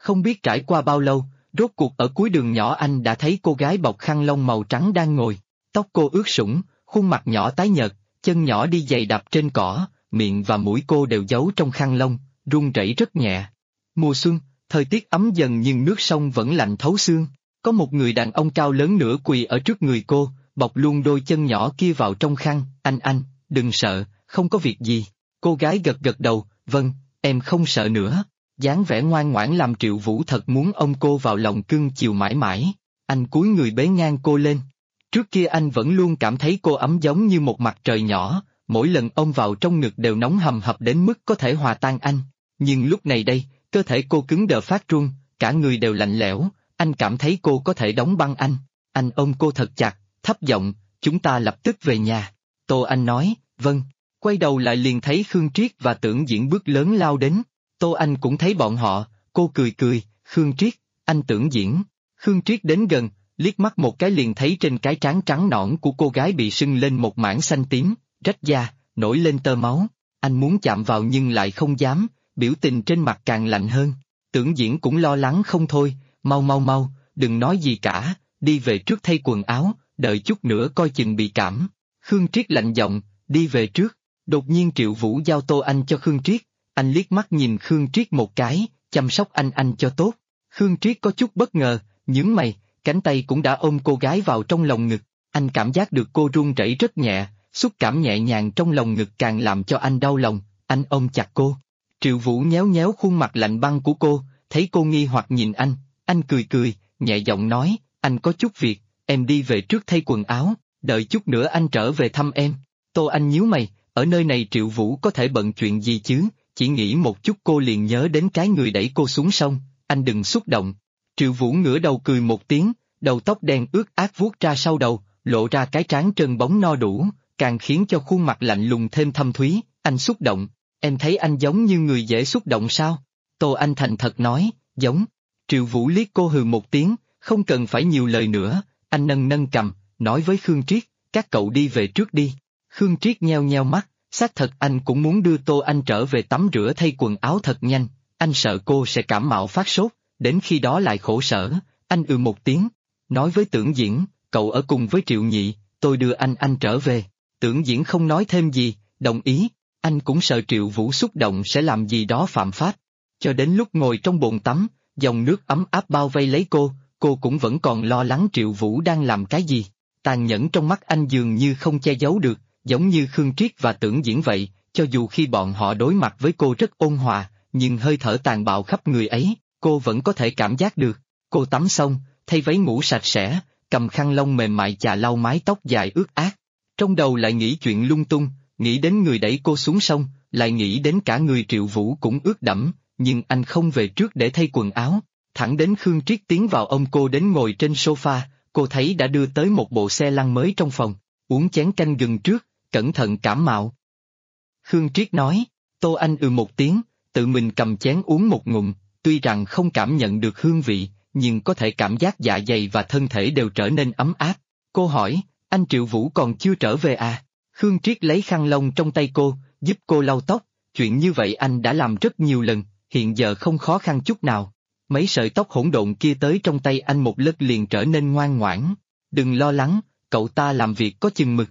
Không biết trải qua bao lâu, rốt cuộc ở cuối đường nhỏ anh đã thấy cô gái bọc khăn lông màu trắng đang ngồi. Tóc cô ướt sũng, khuôn mặt nhỏ tái nhợt, chân nhỏ đi giày đạp trên cỏ, miệng và mũi cô đều giấu trong khăn lông, run rẩy rất nhẹ. Mùa xuân, thời tiết ấm dần nhưng nước sông vẫn lạnh thấu xương. Có một người đàn ông cao lớn nửa quỳ ở trước người cô, bọc luôn đôi chân nhỏ kia vào trong khăn. Anh, đừng sợ, không có việc gì. Cô gái gật gật đầu, vâng, em không sợ nữa. Dáng vẻ ngoan ngoãn làm Triệu Vũ thật muốn ôm cô vào lòng cưng chiều mãi mãi. Anh cúi người bế ngang cô lên. Trước kia anh vẫn luôn cảm thấy cô ấm giống như một mặt trời nhỏ, mỗi lần ôm vào trong ngực đều nóng hầm hập đến mức có thể hòa tan anh. Nhưng lúc này đây, cơ thể cô cứng đờ phát run, cả người đều lạnh lẽo, anh cảm thấy cô có thể đóng băng anh. Anh ôm cô thật chặt, thấp giọng, chúng ta lập tức về nhà. Tô Anh nói, vâng. Quay đầu lại liền thấy Khương Triết và Tưởng Diễn bước lớn lao đến. Tô Anh cũng thấy bọn họ, cô cười cười, Khương Triết, anh Tưởng Diễn. Khương Triết đến gần, liếc mắt một cái liền thấy trên cái trán trắng nõn của cô gái bị sưng lên một mảng xanh tím, rách da, nổi lên tơ máu. Anh muốn chạm vào nhưng lại không dám, biểu tình trên mặt càng lạnh hơn. Tưởng Diễn cũng lo lắng không thôi, mau, đừng nói gì cả, đi về trước thay quần áo, đợi chút nữa coi chừng bị cảm. Khương Triết lạnh giọng, đi về trước. Đột nhiên Triệu Vũ giao Tô Anh cho Khương Triết, anh liếc mắt nhìn Khương Triết một cái, chăm sóc anh cho tốt. Khương Triết có chút bất ngờ, nhướng mày, cánh tay cũng đã ôm cô gái vào trong lòng ngực. Anh cảm giác được cô run rẩy rất nhẹ, xúc cảm nhẹ nhàng trong lòng ngực càng làm cho anh đau lòng, anh ôm chặt cô. Triệu Vũ nhéo nhéo khuôn mặt lạnh băng của cô, thấy cô nghi hoặc nhìn anh cười, nhẹ giọng nói, anh có chút việc, em đi về trước thay quần áo, đợi chút nữa anh trở về thăm em. Tô Anh nhíu mày, ở nơi này Triệu Vũ có thể bận chuyện gì chứ, chỉ nghĩ một chút cô liền nhớ đến cái người đẩy cô xuống sông, anh đừng xúc động. Triệu Vũ ngửa đầu cười một tiếng, đầu tóc đen ướt át vuốt ra sau đầu, lộ ra cái trán trơn bóng no đủ, càng khiến cho khuôn mặt lạnh lùng thêm thâm thúy, anh xúc động, em thấy anh giống như người dễ xúc động sao? Tô Anh thành thật nói, giống. Triệu Vũ liếc cô hừ một tiếng, không cần phải nhiều lời nữa, anh nâng cằm, nói với Khương Triết, các cậu đi về trước đi. Khương Triết nheo nheo mắt, xác thật anh cũng muốn đưa Tô Anh trở về tắm rửa thay quần áo thật nhanh, anh sợ cô sẽ cảm mạo phát sốt, đến khi đó lại khổ sở, anh một tiếng, nói với Tưởng Diễn, cậu ở cùng với Triệu Nhị, tôi đưa anh trở về. Tưởng Diễn không nói thêm gì, đồng ý, anh cũng sợ Triệu Vũ xúc động sẽ làm gì đó phạm pháp. Cho đến lúc ngồi trong bồn tắm, dòng nước ấm áp bao vây lấy cô cũng vẫn còn lo lắng Triệu Vũ đang làm cái gì. Tàn nhẫn trong mắt anh dường như không che giấu được, giống như Khương Triết và Tưởng Diễn vậy, cho dù khi bọn họ đối mặt với cô rất ôn hòa, nhưng hơi thở tàn bạo khắp người ấy, cô vẫn có thể cảm giác được. Cô tắm xong, thay váy ngủ sạch sẽ, cầm khăn lông mềm mại chà lau mái tóc dài ướt át. Trong đầu lại nghĩ chuyện lung tung, nghĩ đến người đẩy cô xuống sông, lại nghĩ đến cả người Triệu Vũ cũng ướt đẫm, nhưng anh không về trước để thay quần áo. Thẳng đến Khương Triết tiến vào ôm cô đến ngồi trên sofa, cô thấy đã đưa tới một bộ xe lăn mới trong phòng, uống chén canh gừng trước, cẩn thận cảm mạo. Khương Triết nói, Tô Anh một tiếng, tự mình cầm chén uống một ngụm, tuy rằng không cảm nhận được hương vị, nhưng có thể cảm giác dạ dày và thân thể đều trở nên ấm áp. Cô hỏi, anh Triệu Vũ còn chưa trở về à? Khương Triết lấy khăn lông trong tay cô, giúp cô lau tóc, chuyện như vậy anh đã làm rất nhiều lần, hiện giờ không khó khăn chút nào. Mấy sợi tóc hỗn độn kia tới trong tay anh một lát liền trở nên ngoan ngoãn. Đừng lo lắng, cậu ta làm việc có chừng mực.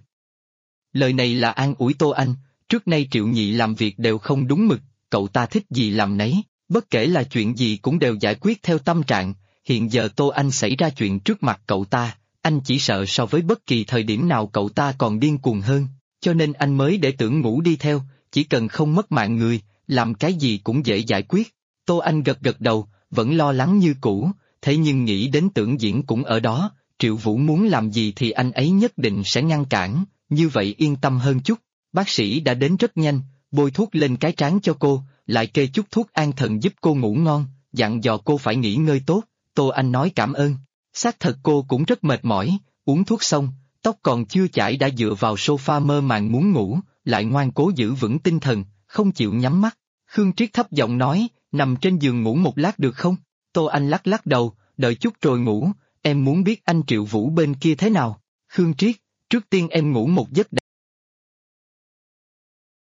Lời này là an ủi Tô Anh, trước nay Triệu Nhị làm việc đều không đúng mực, cậu ta thích gì làm nấy, bất kể là chuyện gì cũng đều giải quyết theo tâm trạng, hiện giờ Tô Anh xảy ra chuyện trước mặt cậu ta, anh chỉ sợ so với bất kỳ thời điểm nào cậu ta còn điên cuồng hơn, cho nên anh mới để Tưởng Ngũ đi theo, chỉ cần không mất mạng người, làm cái gì cũng dễ giải quyết. Tô Anh gật gật đầu, vẫn lo lắng như cũ, thế nhưng nghĩ đến Tưởng Diễn cũng ở đó, Triệu Vũ muốn làm gì thì anh ấy nhất định sẽ ngăn cản, như vậy yên tâm hơn chút. Bác sĩ đã đến rất nhanh, bôi thuốc lên cái trán cho cô, lại kê chút thuốc an thần giúp cô ngủ ngon, dặn dò cô phải nghỉ ngơi tốt. Tô Anh nói cảm ơn. Xác thật cô cũng rất mệt mỏi, uống thuốc xong, tóc còn chưa chải đã dựa vào sofa mơ màng muốn ngủ, lại ngoan cố giữ vững tinh thần, không chịu nhắm mắt. Khương Triết thấp giọng nói, nằm trên giường ngủ một lát được không? Tô Anh lắc lắc đầu, đợi chút rồi ngủ, em muốn biết anh Triệu Vũ bên kia thế nào? Khương Triết, trước tiên em ngủ một giấc đã.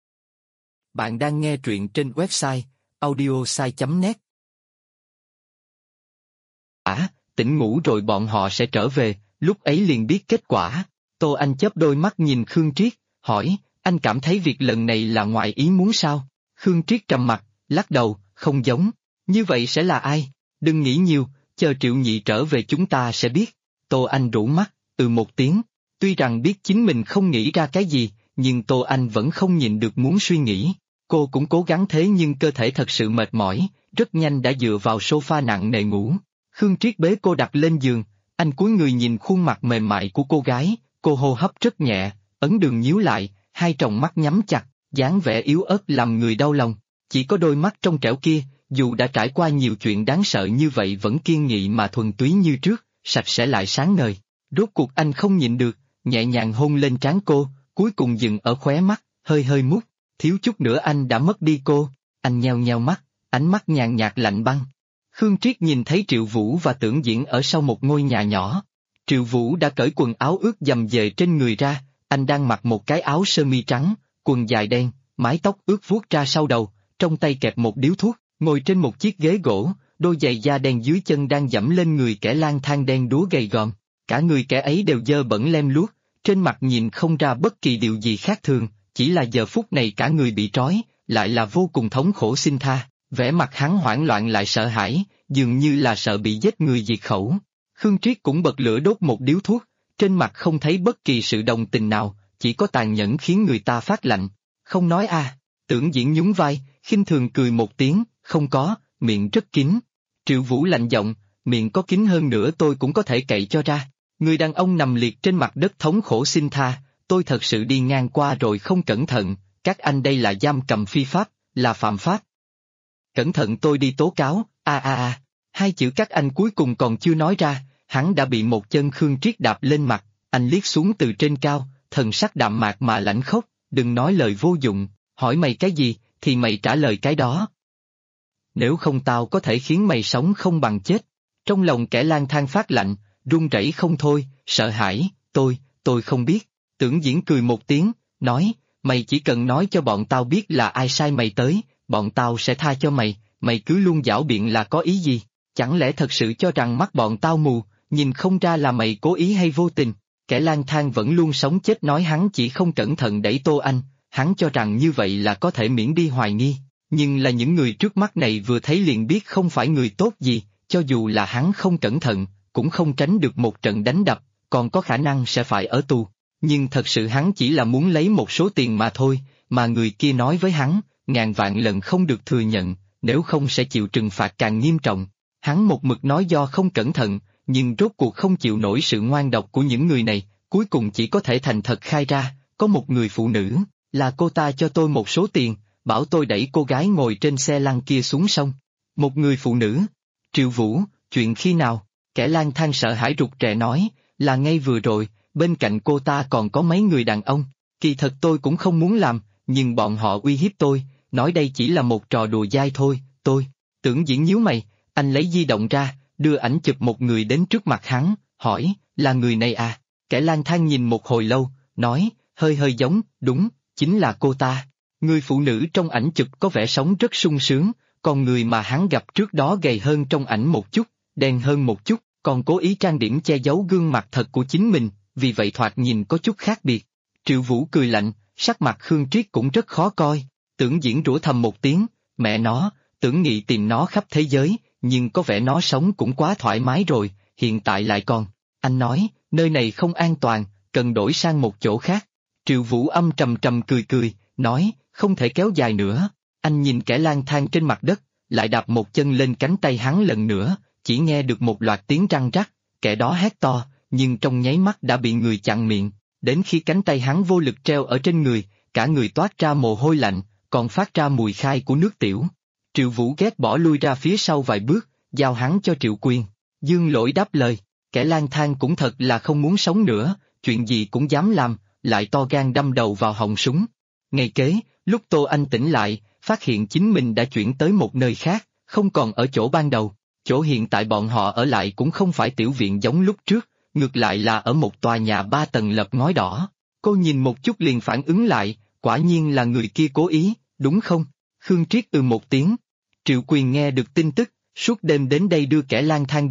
Bạn đang nghe truyện trên website audiosai.net Tỉnh ngủ rồi bọn họ sẽ trở về, lúc ấy liền biết kết quả. Tô Anh chớp đôi mắt nhìn Khương Triết, hỏi, anh cảm thấy việc lần này là ngoài ý muốn sao? Khương Triết trầm mặt, lắc đầu, không giống. Như vậy sẽ là ai? Đừng nghĩ nhiều, chờ Triệu Nhị trở về chúng ta sẽ biết. Tô Anh rũ mắt, một tiếng. Tuy rằng biết chính mình không nghĩ ra cái gì, nhưng Tô Anh vẫn không nhịn được muốn suy nghĩ. Cô cũng cố gắng thế nhưng cơ thể thật sự mệt mỏi, rất nhanh đã dựa vào sofa nặng nề ngủ. Khương Triết bế cô đặt lên giường, anh cúi người nhìn khuôn mặt mềm mại của cô gái, cô hô hấp rất nhẹ, ấn đường nhíu lại, hai tròng mắt nhắm chặt, dáng vẻ yếu ớt làm người đau lòng. Chỉ có đôi mắt trong trẻo kia, dù đã trải qua nhiều chuyện đáng sợ như vậy vẫn kiên nghị mà thuần túy như trước, sạch sẽ lại sáng ngời. Rốt cuộc anh không nhịn được, nhẹ nhàng hôn lên trán cô, cuối cùng dừng ở khóe mắt, hơi hơi mút, thiếu chút nữa anh đã mất đi cô. Anh nheo nheo mắt, ánh mắt nhàn nhạt lạnh băng. Khương Triết nhìn thấy Triệu Vũ và Tưởng Diễn ở sau một ngôi nhà nhỏ. Triệu Vũ đã cởi quần áo ướt dầm dề trên người ra, anh đang mặc một cái áo sơ mi trắng, quần dài đen, mái tóc ướt vuốt ra sau đầu, trong tay kẹp một điếu thuốc, ngồi trên một chiếc ghế gỗ, đôi giày da đen dưới chân đang dẫm lên người kẻ lang thang đen đúa gầy gòm. Cả người kẻ ấy đều dơ bẩn lem luốc, trên mặt nhìn không ra bất kỳ điều gì khác thường, chỉ là giờ phút này cả người bị trói, lại là vô cùng thống khổ xin tha. Vẻ mặt hắn hoảng loạn lại sợ hãi, dường như là sợ bị giết người diệt khẩu. Khương Triết cũng bật lửa đốt một điếu thuốc, trên mặt không thấy bất kỳ sự đồng tình nào, chỉ có tàn nhẫn khiến người ta phát lạnh. Không nói à, Tưởng Diễn nhún vai, khinh thường cười một tiếng, không có, miệng rất kín. Triệu Vũ lạnh giọng, miệng có kín hơn nữa tôi cũng có thể cậy cho ra. Người đàn ông nằm liệt trên mặt đất thống khổ xin tha, tôi thật sự đi ngang qua rồi không cẩn thận, các anh đây là giam cầm phi pháp, là phạm pháp. Cẩn thận tôi đi tố cáo, hai chữ các anh cuối cùng còn chưa nói ra, hắn đã bị một chân Khương Triết đạp lên mặt, anh liếc xuống từ trên cao, thần sắc đạm mạc mà lãnh khốc, đừng nói lời vô dụng, hỏi mày cái gì, thì mày trả lời cái đó. Nếu không tao có thể khiến mày sống không bằng chết. Trong lòng kẻ lang thang phát lạnh, run rẩy không thôi, sợ hãi, tôi không biết. Tưởng Diễn cười một tiếng, nói, mày chỉ cần nói cho bọn tao biết là ai sai mày tới, bọn tao sẽ tha cho mày, mày cứ luôn giảo biện là có ý gì, chẳng lẽ thật sự cho rằng mắt bọn tao mù, nhìn không ra là mày cố ý hay vô tình. Kẻ lang thang vẫn luôn sống chết nói hắn chỉ không cẩn thận đẩy Tô Anh, hắn cho rằng như vậy là có thể miễn đi hoài nghi, nhưng là những người trước mắt này vừa thấy liền biết không phải người tốt gì, cho dù là hắn không cẩn thận, cũng không tránh được một trận đánh đập, còn có khả năng sẽ phải ở tù. Nhưng thật sự hắn chỉ là muốn lấy một số tiền mà thôi, mà người kia nói với hắn, ngàn vạn lần không được thừa nhận, nếu không sẽ chịu trừng phạt càng nghiêm trọng. Hắn một mực nói do không cẩn thận, nhưng rốt cuộc không chịu nổi sự ngoan độc của những người này, cuối cùng chỉ có thể thành thật khai ra, có một người phụ nữ, là cô ta cho tôi một số tiền, bảo tôi đẩy cô gái ngồi trên xe lăn kia xuống sông. Một người phụ nữ? Triệu Vũ, chuyện khi nào? Kẻ lang thang sợ hãi rụt rè nói, là ngay vừa rồi, bên cạnh cô ta còn có mấy người đàn ông, kỳ thật tôi cũng không muốn làm, nhưng bọn họ uy hiếp tôi, nói đây chỉ là một trò đùa dai thôi, tôi. Tưởng Diễn nhíu mày, anh lấy di động ra, đưa ảnh chụp một người đến trước mặt hắn, hỏi, là người này à? Kẻ lang thang nhìn một hồi lâu, nói, hơi hơi giống, đúng, chính là cô ta. Người phụ nữ trong ảnh chụp có vẻ sống rất sung sướng, còn người mà hắn gặp trước đó gầy hơn trong ảnh một chút, đen hơn một chút, còn cố ý trang điểm che giấu gương mặt thật của chính mình, vì vậy thoạt nhìn có chút khác biệt. Triệu Vũ cười lạnh, sắc mặt Khương Triết cũng rất khó coi. Tưởng Diễn rủa thầm một tiếng, mẹ nó, Tưởng Nghị tìm nó khắp thế giới, nhưng có vẻ nó sống cũng quá thoải mái rồi, hiện tại lại còn. Anh nói, nơi này không an toàn, cần đổi sang một chỗ khác. Triệu Vũ âm trầm trầm cười cười, nói, không thể kéo dài nữa. Anh nhìn kẻ lang thang trên mặt đất, lại đạp một chân lên cánh tay hắn lần nữa, chỉ nghe được một loạt tiếng răng rắc, kẻ đó hét to, nhưng trong nháy mắt đã bị người chặn miệng, đến khi cánh tay hắn vô lực treo ở trên người, cả người toát ra mồ hôi lạnh, còn phát ra mùi khai của nước tiểu. Triệu Vũ ghét bỏ lui ra phía sau vài bước, giao hắn cho Triệu Quyên. Dương Lỗi đáp lời, kẻ lang thang cũng thật là không muốn sống nữa, chuyện gì cũng dám làm, lại to gan đâm đầu vào họng súng. Ngày kế, lúc Tô Anh tỉnh lại, phát hiện chính mình đã chuyển tới một nơi khác, không còn ở chỗ ban đầu. Chỗ hiện tại bọn họ ở lại cũng không phải tiểu viện giống lúc trước, ngược lại là ở một tòa nhà 3 tầng lợp ngói đỏ. Cô nhìn một chút liền phản ứng lại, quả nhiên là người kia cố ý, đúng không? Khương Triết một tiếng. Triệu Quyền nghe được tin tức, suốt đêm đến đây đưa kẻ lang thang đi,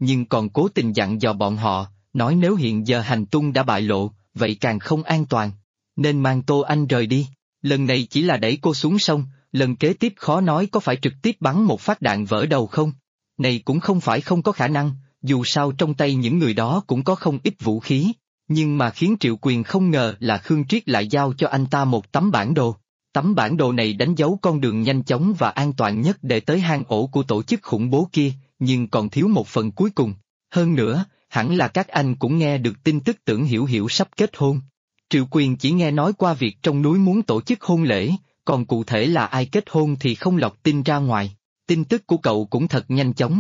nhưng còn cố tình dặn dò bọn họ, nói nếu hiện giờ hành tung đã bại lộ, vậy càng không an toàn. Nên mang Tô Anh rời đi. Lần này chỉ là đẩy cô xuống sông, lần kế tiếp khó nói có phải trực tiếp bắn một phát đạn vỡ đầu không? Này cũng không phải không có khả năng, dù sao trong tay những người đó cũng có không ít vũ khí. Nhưng mà khiến Triệu Quyền không ngờ là Khương Triết lại giao cho anh ta một tấm bản đồ. Tấm bản đồ này đánh dấu con đường nhanh chóng và an toàn nhất để tới hang ổ của tổ chức khủng bố kia, nhưng còn thiếu một phần cuối cùng. Hơn nữa, hẳn là các anh cũng nghe được tin tức Tưởng Hiểu Hiểu sắp kết hôn. Triệu Quyền chỉ nghe nói qua việc trong núi muốn tổ chức hôn lễ, còn cụ thể là ai kết hôn thì không lọt tin ra ngoài. Tin tức của cậu cũng thật nhanh chóng.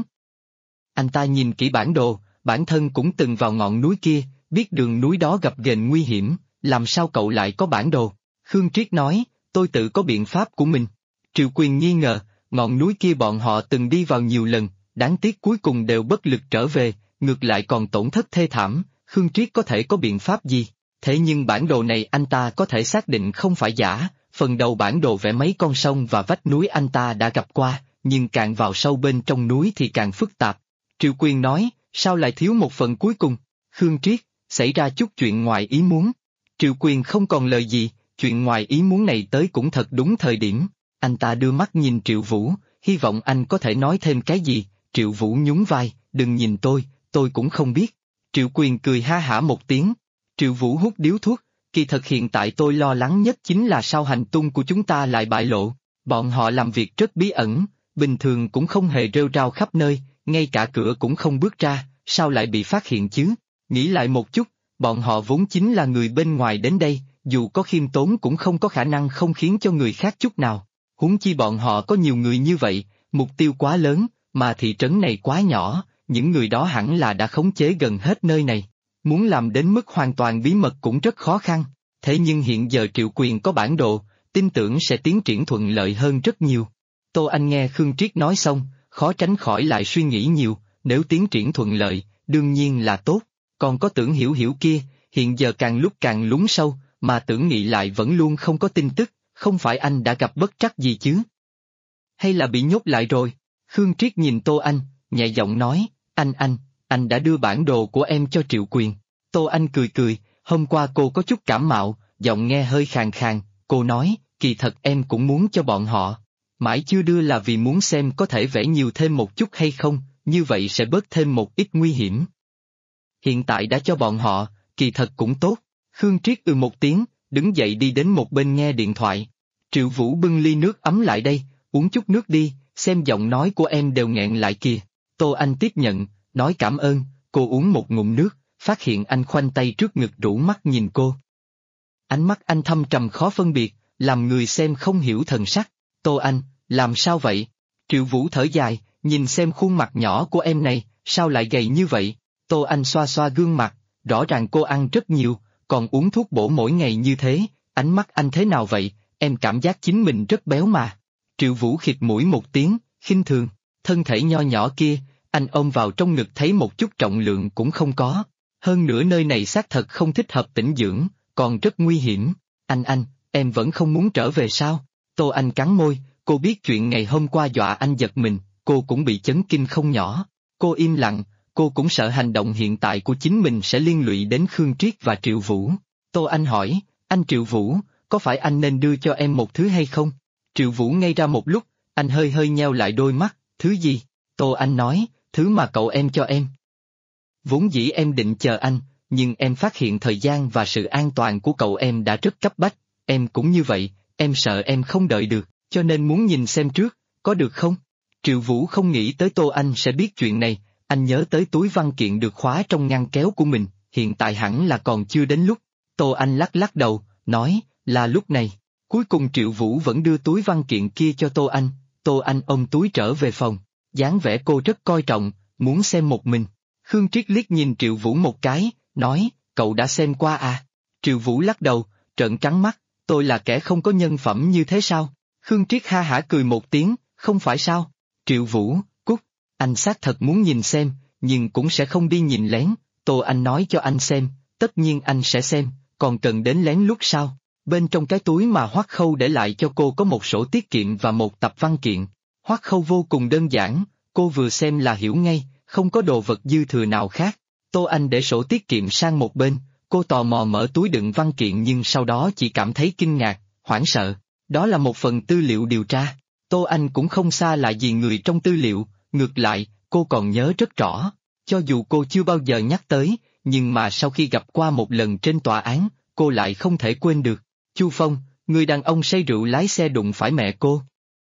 Anh ta nhìn kỹ bản đồ, bản thân cũng từng vào ngọn núi kia, biết đường núi đó gập ghềnh nguy hiểm, làm sao cậu lại có bản đồ? Khương Triết nói, tôi tự có biện pháp của mình. Triệu Quyền nghi ngờ, ngọn núi kia bọn họ từng đi vào nhiều lần, đáng tiếc cuối cùng đều bất lực trở về, ngược lại còn tổn thất thê thảm, Khương Triết có thể có biện pháp gì? Thế nhưng bản đồ này anh ta có thể xác định không phải giả, phần đầu bản đồ vẽ mấy con sông và vách núi anh ta đã gặp qua, nhưng càng vào sâu bên trong núi thì càng phức tạp. Triệu Quyền nói, sao lại thiếu một phần cuối cùng? Khương Triết, xảy ra chút chuyện ngoài ý muốn. Triệu Quyền không còn lời gì, chuyện ngoài ý muốn này tới cũng thật đúng thời điểm. Anh ta đưa mắt nhìn Triệu Vũ, hy vọng anh có thể nói thêm cái gì. Triệu Vũ nhún vai, đừng nhìn tôi cũng không biết. Triệu Quyền cười ha hả một tiếng. Triệu Vũ hút điếu thuốc, kỳ thật hiện tại tôi lo lắng nhất chính là sao hành tung của chúng ta lại bại lộ. Bọn họ làm việc rất bí ẩn, bình thường cũng không hề rêu rao khắp nơi, ngay cả cửa cũng không bước ra, sao lại bị phát hiện chứ? Nghĩ lại một chút, bọn họ vốn chính là người bên ngoài đến đây, dù có khiêm tốn cũng không có khả năng không khiến cho người khác chút nào. Huống chi bọn họ có nhiều người như vậy, mục tiêu quá lớn, mà thị trấn này quá nhỏ, những người đó hẳn là đã khống chế gần hết nơi này. Muốn làm đến mức hoàn toàn bí mật cũng rất khó khăn, thế nhưng hiện giờ Triệu Quyền có bản đồ, tin tưởng sẽ tiến triển thuận lợi hơn rất nhiều. Tô Anh nghe Khương Triết nói xong, khó tránh khỏi lại suy nghĩ nhiều, nếu tiến triển thuận lợi, đương nhiên là tốt, còn có Tưởng Hiểu Hiểu kia, hiện giờ càng lúc càng lún sâu, mà Tưởng Nghị lại vẫn luôn không có tin tức, không phải anh đã gặp bất trắc gì chứ? Hay là bị nhốt lại rồi? Khương Triết nhìn Tô Anh, nhẹ giọng nói, anh đã đưa bản đồ của em cho Triệu Quyền. Tô Anh cười cười, hôm qua cô có chút cảm mạo, giọng nghe hơi khàn khàn, cô nói, kỳ thật em cũng muốn cho bọn họ. Mãi chưa đưa là vì muốn xem có thể vẽ nhiều thêm một chút hay không, như vậy sẽ bớt thêm một ít nguy hiểm. Hiện tại đã cho bọn họ, kỳ thật cũng tốt. Khương Triết một tiếng, đứng dậy đi đến một bên nghe điện thoại. Triệu Vũ bưng ly nước ấm lại đây, uống chút nước đi, xem giọng nói của em đều nghẹn lại kìa. Tô Anh tiếp nhận, nói cảm ơn, cô uống một ngụm nước, phát hiện anh khoanh tay trước ngực rũ mắt nhìn cô. Ánh mắt anh thâm trầm khó phân biệt, làm người xem không hiểu thần sắc. Tô Anh, làm sao vậy? Triệu Vũ thở dài, nhìn xem khuôn mặt nhỏ của em này, sao lại gầy như vậy? Tô Anh xoa xoa gương mặt, rõ ràng cô ăn rất nhiều, còn uống thuốc bổ mỗi ngày như thế, ánh mắt anh thế nào vậy? Em cảm giác chính mình rất béo mà. Triệu Vũ khịt mũi một tiếng, khinh thường, thân thể nho nhỏ kia, anh ôm vào trong ngực thấy một chút trọng lượng cũng không có. Hơn nữa nơi này xác thật không thích hợp tĩnh dưỡng, còn rất nguy hiểm. Em vẫn không muốn trở về sao? Tô Anh cắn môi, cô biết chuyện ngày hôm qua dọa anh giật mình, cô cũng bị chấn kinh không nhỏ. Cô im lặng, cô cũng sợ hành động hiện tại của chính mình sẽ liên lụy đến Khương Triết và Triệu Vũ. Tô Anh hỏi, anh Triệu Vũ, có phải anh nên đưa cho em một thứ hay không? Triệu Vũ ngây ra một lúc, anh hơi hơi nheo lại đôi mắt, thứ gì? Tô Anh nói, thứ mà cậu em cho em. Vốn dĩ em định chờ anh, nhưng em phát hiện thời gian và sự an toàn của cậu em đã rất cấp bách, em cũng như vậy, em sợ em không đợi được, cho nên muốn nhìn xem trước, có được không? Triệu Vũ không nghĩ tới Tô Anh sẽ biết chuyện này, anh nhớ tới túi văn kiện được khóa trong ngăn kéo của mình, hiện tại hẳn là còn chưa đến lúc. Tô Anh lắc lắc đầu, nói, là lúc này. Cuối cùng Triệu Vũ vẫn đưa túi văn kiện kia cho Tô Anh, Tô Anh ôm túi trở về phòng, dáng vẻ cô rất coi trọng, muốn xem một mình. Khương Triết liếc nhìn Triệu Vũ một cái, nói, cậu đã xem qua à? Triệu Vũ lắc đầu, trợn trắng mắt, tôi là kẻ không có nhân phẩm như thế sao? Khương Triết ha hả cười một tiếng, không phải sao? Triệu Vũ, cút, anh xác thật muốn nhìn xem, nhưng cũng sẽ không đi nhìn lén, Tô Anh nói cho anh xem, tất nhiên anh sẽ xem, còn cần đến lén lút sao? Bên trong cái túi mà Hoắc Khâu để lại cho cô có một sổ tiết kiệm và một tập văn kiện. Hoắc Khâu vô cùng đơn giản, cô vừa xem là hiểu ngay, không có đồ vật dư thừa nào khác. Tô Anh để sổ tiết kiệm sang một bên, cô tò mò mở túi đựng văn kiện nhưng sau đó chỉ cảm thấy kinh ngạc, hoảng sợ. Đó là một phần tư liệu điều tra. Tô Anh cũng không xa lạ gì người trong tư liệu, ngược lại, cô còn nhớ rất rõ. Cho dù cô chưa bao giờ nhắc tới, nhưng mà sau khi gặp qua một lần trên tòa án, cô lại không thể quên được. Chu Phong, người đàn ông say rượu lái xe đụng phải mẹ cô.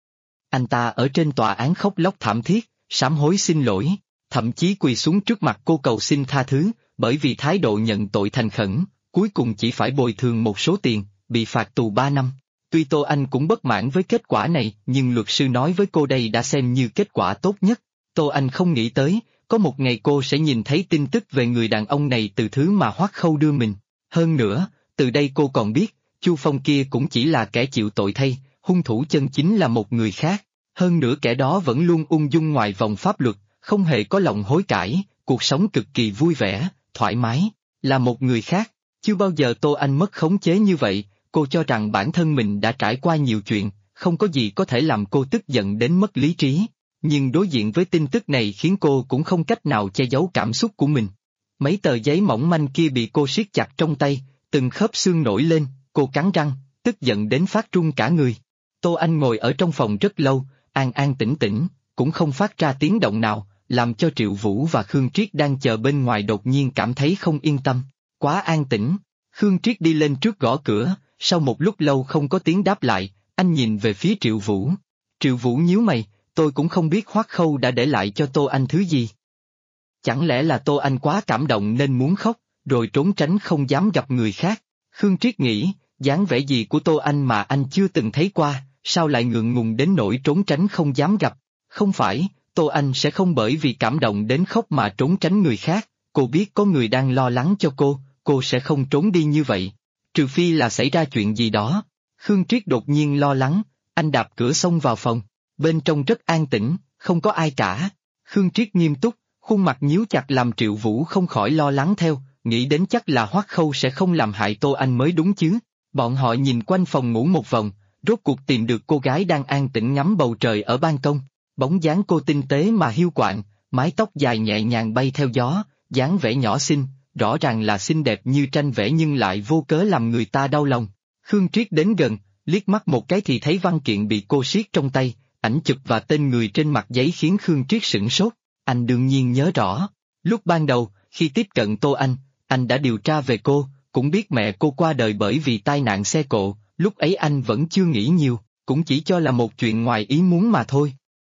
Anh ta ở trên tòa án khóc lóc thảm thiết, sám hối xin lỗi, thậm chí quỳ xuống trước mặt cô cầu xin tha thứ, bởi vì thái độ nhận tội thành khẩn, cuối cùng chỉ phải bồi thường một số tiền, bị phạt tù 3 năm. Tuy Tô Anh cũng bất mãn với kết quả này, nhưng luật sư nói với cô đây đã xem như kết quả tốt nhất. Tô Anh không nghĩ tới, có một ngày cô sẽ nhìn thấy tin tức về người đàn ông này từ thứ mà Hoắc Khâu đưa mình. Hơn nữa, từ đây cô còn biết, Chu Phong kia cũng chỉ là kẻ chịu tội thay, hung thủ chân chính là một người khác. Hơn nữa kẻ đó vẫn luôn ung dung ngoài vòng pháp luật, không hề có lòng hối cải, cuộc sống cực kỳ vui vẻ, thoải mái, là một người khác. Chưa bao giờ Tô Anh mất khống chế như vậy, cô cho rằng bản thân mình đã trải qua nhiều chuyện, không có gì có thể làm cô tức giận đến mất lý trí. Nhưng đối diện với tin tức này khiến cô cũng không cách nào che giấu cảm xúc của mình. Mấy tờ giấy mỏng manh kia bị cô siết chặt trong tay, từng khớp xương nổi lên, cô cắn răng, tức giận đến phát run cả người. Tô Anh ngồi ở trong phòng rất lâu, an an tĩnh tĩnh, cũng không phát ra tiếng động nào, làm cho Triệu Vũ và Khương Triết đang chờ bên ngoài đột nhiên cảm thấy không yên tâm. Quá an tĩnh. Khương Triết đi lên trước gõ cửa, sau một lúc lâu không có tiếng đáp lại, anh nhìn về phía Triệu Vũ. Triệu Vũ nhíu mày, tôi cũng không biết Hoắc Khâu đã để lại cho Tô Anh thứ gì. Chẳng lẽ là Tô Anh quá cảm động nên muốn khóc, rồi trốn tránh không dám gặp người khác. Khương Triết nghĩ, dáng vẻ gì của Tô Anh mà anh chưa từng thấy qua, sao lại ngượng ngùng đến nỗi trốn tránh không dám gặp. Không phải, Tô Anh sẽ không bởi vì cảm động đến khóc mà trốn tránh người khác, cô biết có người đang lo lắng cho cô sẽ không trốn đi như vậy. Trừ phi là xảy ra chuyện gì đó. Khương Triết đột nhiên lo lắng, anh đạp cửa xông vào phòng. Bên trong rất an tĩnh, không có ai cả. Khương Triết nghiêm túc, khuôn mặt nhíu chặt làm Triệu Vũ không khỏi lo lắng theo, nghĩ đến chắc là Hoắc Khâu sẽ không làm hại Tô Anh mới đúng chứ. Bọn họ nhìn quanh phòng ngủ một vòng, rốt cuộc tìm được cô gái đang an tĩnh ngắm bầu trời ở ban công. Bóng dáng cô tinh tế mà hiu quạnh, mái tóc dài nhẹ nhàng bay theo gió, dáng vẻ nhỏ xinh, rõ ràng là xinh đẹp như tranh vẽ nhưng lại vô cớ làm người ta đau lòng. Khương Triết đến gần, liếc mắt một cái thì thấy văn kiện bị cô siết trong tay, ảnh chụp và tên người trên mặt giấy khiến Khương Triết sửng sốt. Anh đương nhiên nhớ rõ. Lúc ban đầu, khi tiếp cận Tô anh đã điều tra về cô, cũng biết mẹ cô qua đời bởi vì tai nạn xe cộ, lúc ấy anh vẫn chưa nghĩ nhiều, cũng chỉ cho là một chuyện ngoài ý muốn mà thôi.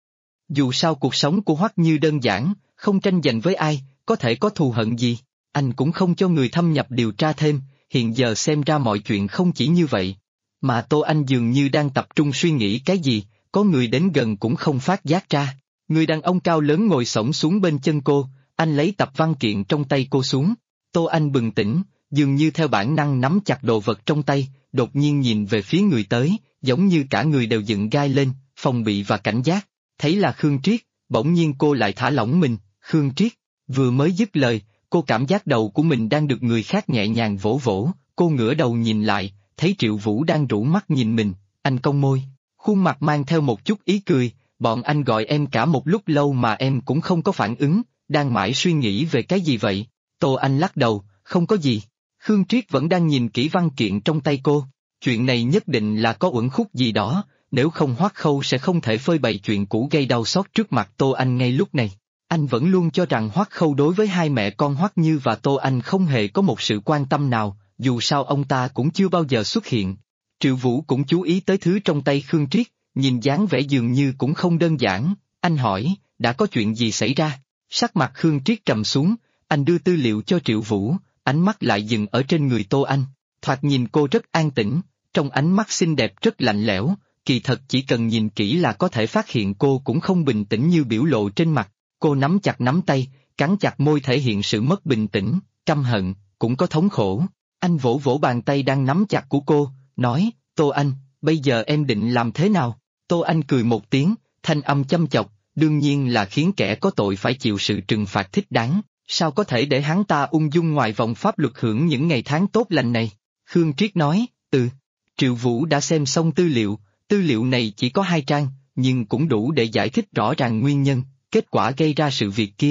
Dù sao cuộc sống của Hoắc Như đơn giản, không tranh giành với ai, có thể có thù hận gì, anh cũng không cho người thâm nhập điều tra thêm, hiện giờ xem ra mọi chuyện không chỉ như vậy. Mà Tô Anh dường như đang tập trung suy nghĩ cái gì, có người đến gần cũng không phát giác ra. Người đàn ông cao lớn ngồi xổm xuống bên chân cô, anh lấy tập văn kiện trong tay cô xuống. Tô Anh bừng tỉnh, dường như theo bản năng nắm chặt đồ vật trong tay, đột nhiên nhìn về phía người tới, giống như cả người đều dựng gai lên, phòng bị và cảnh giác. Thấy là Khương Triết, bỗng nhiên cô lại thả lỏng mình. Khương Triết, vừa mới dứt lời, cô cảm giác đầu của mình đang được người khác nhẹ nhàng vỗ vỗ, cô ngửa đầu nhìn lại, thấy Triệu Vũ đang rũ mắt nhìn mình, anh cong môi, khuôn mặt mang theo một chút ý cười, bọn anh gọi em cả một lúc lâu mà em cũng không có phản ứng, đang mãi suy nghĩ về cái gì vậy? Tô Anh lắc đầu, không có gì. Khương Triết vẫn đang nhìn kỹ văn kiện trong tay cô, chuyện này nhất định là có uẩn khúc gì đó, nếu không Hoắc Khâu sẽ không thể phơi bày chuyện cũ gây đau xót trước mặt Tô Anh ngay lúc này. Anh vẫn luôn cho rằng Hoắc Khâu đối với hai mẹ con Hoắc Như và Tô Anh không hề có một sự quan tâm nào, dù sao ông ta cũng chưa bao giờ xuất hiện. Triệu Vũ cũng chú ý tới thứ trong tay Khương Triết, nhìn dáng vẻ dường như cũng không đơn giản, anh hỏi, đã có chuyện gì xảy ra? Sắc mặt Khương Triết trầm xuống, anh đưa tư liệu cho Triệu Vũ, ánh mắt lại dừng ở trên người Tô Anh, thoạt nhìn cô rất an tĩnh, trong ánh mắt xinh đẹp rất lạnh lẽo, kỳ thật chỉ cần nhìn kỹ là có thể phát hiện cô cũng không bình tĩnh như biểu lộ trên mặt. Cô nắm chặt nắm tay, cắn chặt môi thể hiện sự mất bình tĩnh, căm hận, cũng có thống khổ. Anh vỗ vỗ bàn tay đang nắm chặt của cô, nói, Tô Anh, bây giờ em định làm thế nào? Tô Anh cười một tiếng, thanh âm châm chọc, đương nhiên là khiến kẻ có tội phải chịu sự trừng phạt thích đáng, sao có thể để hắn ta ung dung ngoài vòng pháp luật hưởng những ngày tháng tốt lành này? Khương Triết nói, Triệu Vũ đã xem xong tư liệu này chỉ có 2 trang, nhưng cũng đủ để giải thích rõ ràng nguyên nhân, kết quả gây ra sự việc kia.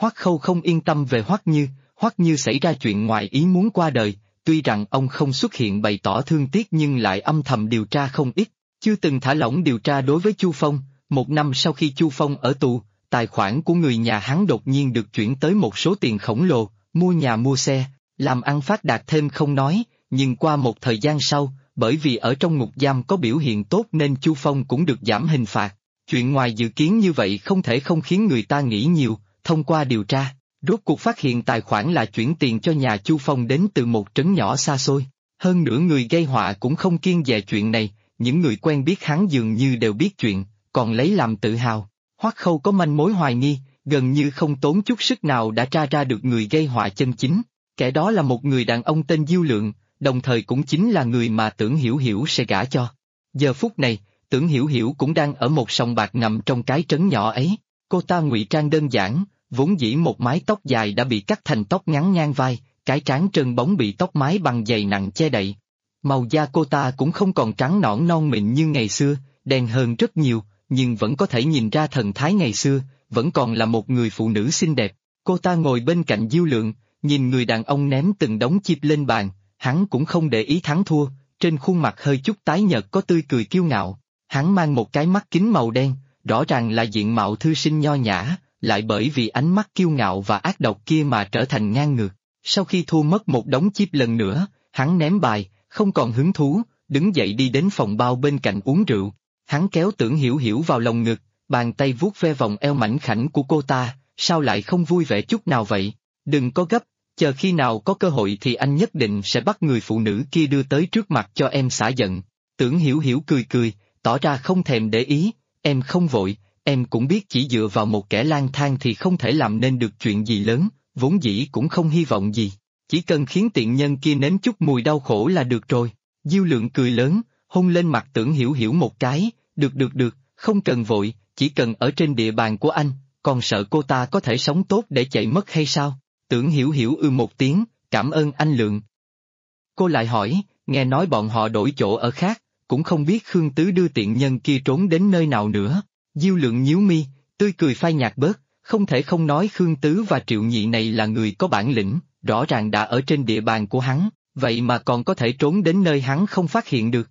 Hoắc Khâu không yên tâm về Hoắc Như xảy ra chuyện ngoài ý muốn qua đời, tuy rằng ông không xuất hiện bày tỏ thương tiếc nhưng lại âm thầm điều tra không ít, chưa từng thả lỏng điều tra đối với Chu Phong. Một năm sau khi Chu Phong ở tù, tài khoản của người nhà hắn đột nhiên được chuyển tới một số tiền khổng lồ, mua nhà mua xe, làm ăn phát đạt thêm không nói, nhưng qua một thời gian sau, bởi vì ở trong ngục giam có biểu hiện tốt nên Chu Phong cũng được giảm hình phạt. Chuyện ngoài dự kiến như vậy không thể không khiến người ta nghĩ nhiều, thông qua điều tra, rốt cuộc phát hiện tài khoản là chuyển tiền cho nhà Chu Phong đến từ một trấn nhỏ xa xôi. Hơn nữa người gây họa cũng không kiêng dè chuyện này, những người quen biết hắn dường như đều biết chuyện, còn lấy làm tự hào. Hoắc Khâu có manh mối hoài nghi, gần như không tốn chút sức nào đã tra ra được người gây họa chân chính. Kẻ đó là một người đàn ông tên Diêu Lượng, đồng thời cũng chính là người mà Tưởng Hiểu Hiểu sẽ gả cho. Giờ phút này, Tưởng Hiểu Hiểu cũng đang ở một sòng bạc nằm trong cái trấn nhỏ ấy. Cô ta ngụy trang đơn giản, vốn dĩ một mái tóc dài đã bị cắt thành tóc ngắn ngang vai, cái trán trơn bóng bị tóc mái bằng giày nặng che đậy. Màu da cô ta cũng không còn trắng nõn non mịn như ngày xưa, đen hơn rất nhiều, nhưng vẫn có thể nhìn ra thần thái ngày xưa, vẫn còn là một người phụ nữ xinh đẹp. Cô ta ngồi bên cạnh Diêu Lượng, nhìn người đàn ông ném từng đống chip lên bàn, hắn cũng không để ý thắng thua, trên khuôn mặt hơi chút tái nhợt có tươi cười kiêu ngạo. Hắn mang một cái mắt kính màu đen, rõ ràng là diện mạo thư sinh nho nhã, lại bởi vì ánh mắt kiêu ngạo và ác độc kia mà trở thành ngang ngược. Sau khi thua mất một đống chip lần nữa, hắn ném bài, không còn hứng thú, đứng dậy đi đến phòng bao bên cạnh uống rượu. Hắn kéo Tưởng Hiểu Hiểu vào lòng ngực, bàn tay vuốt ve vòng eo mảnh khảnh của cô ta, sao lại không vui vẻ chút nào vậy? Đừng có gấp, chờ khi nào có cơ hội thì anh nhất định sẽ bắt người phụ nữ kia đưa tới trước mặt cho em xả giận. Tưởng Hiểu Hiểu cười cười, tỏ ra không thèm để ý, em không vội, em cũng biết chỉ dựa vào một kẻ lang thang thì không thể làm nên được chuyện gì lớn, vốn dĩ cũng không hy vọng gì, chỉ cần khiến tiện nhân kia nếm chút mùi đau khổ là được rồi. Diêu Lượng cười lớn, hôn lên mặt Tưởng Hiểu Hiểu một cái, được, không cần vội, chỉ cần ở trên địa bàn của anh, còn sợ cô ta có thể sống tốt để chạy mất hay sao? Tưởng Hiểu Hiểu một tiếng, cảm ơn anh Lượng. Cô lại hỏi, nghe nói bọn họ đổi chỗ ở khác, cũng không biết Khương Tứ đưa tiện nhân kia trốn đến nơi nào nữa. Diêu Lượng nhíu mi, tươi cười phai nhạt bớt, không thể không nói Khương Tứ và Triệu Nhị này là người có bản lĩnh, rõ ràng đã ở trên địa bàn của hắn, vậy mà còn có thể trốn đến nơi hắn không phát hiện được.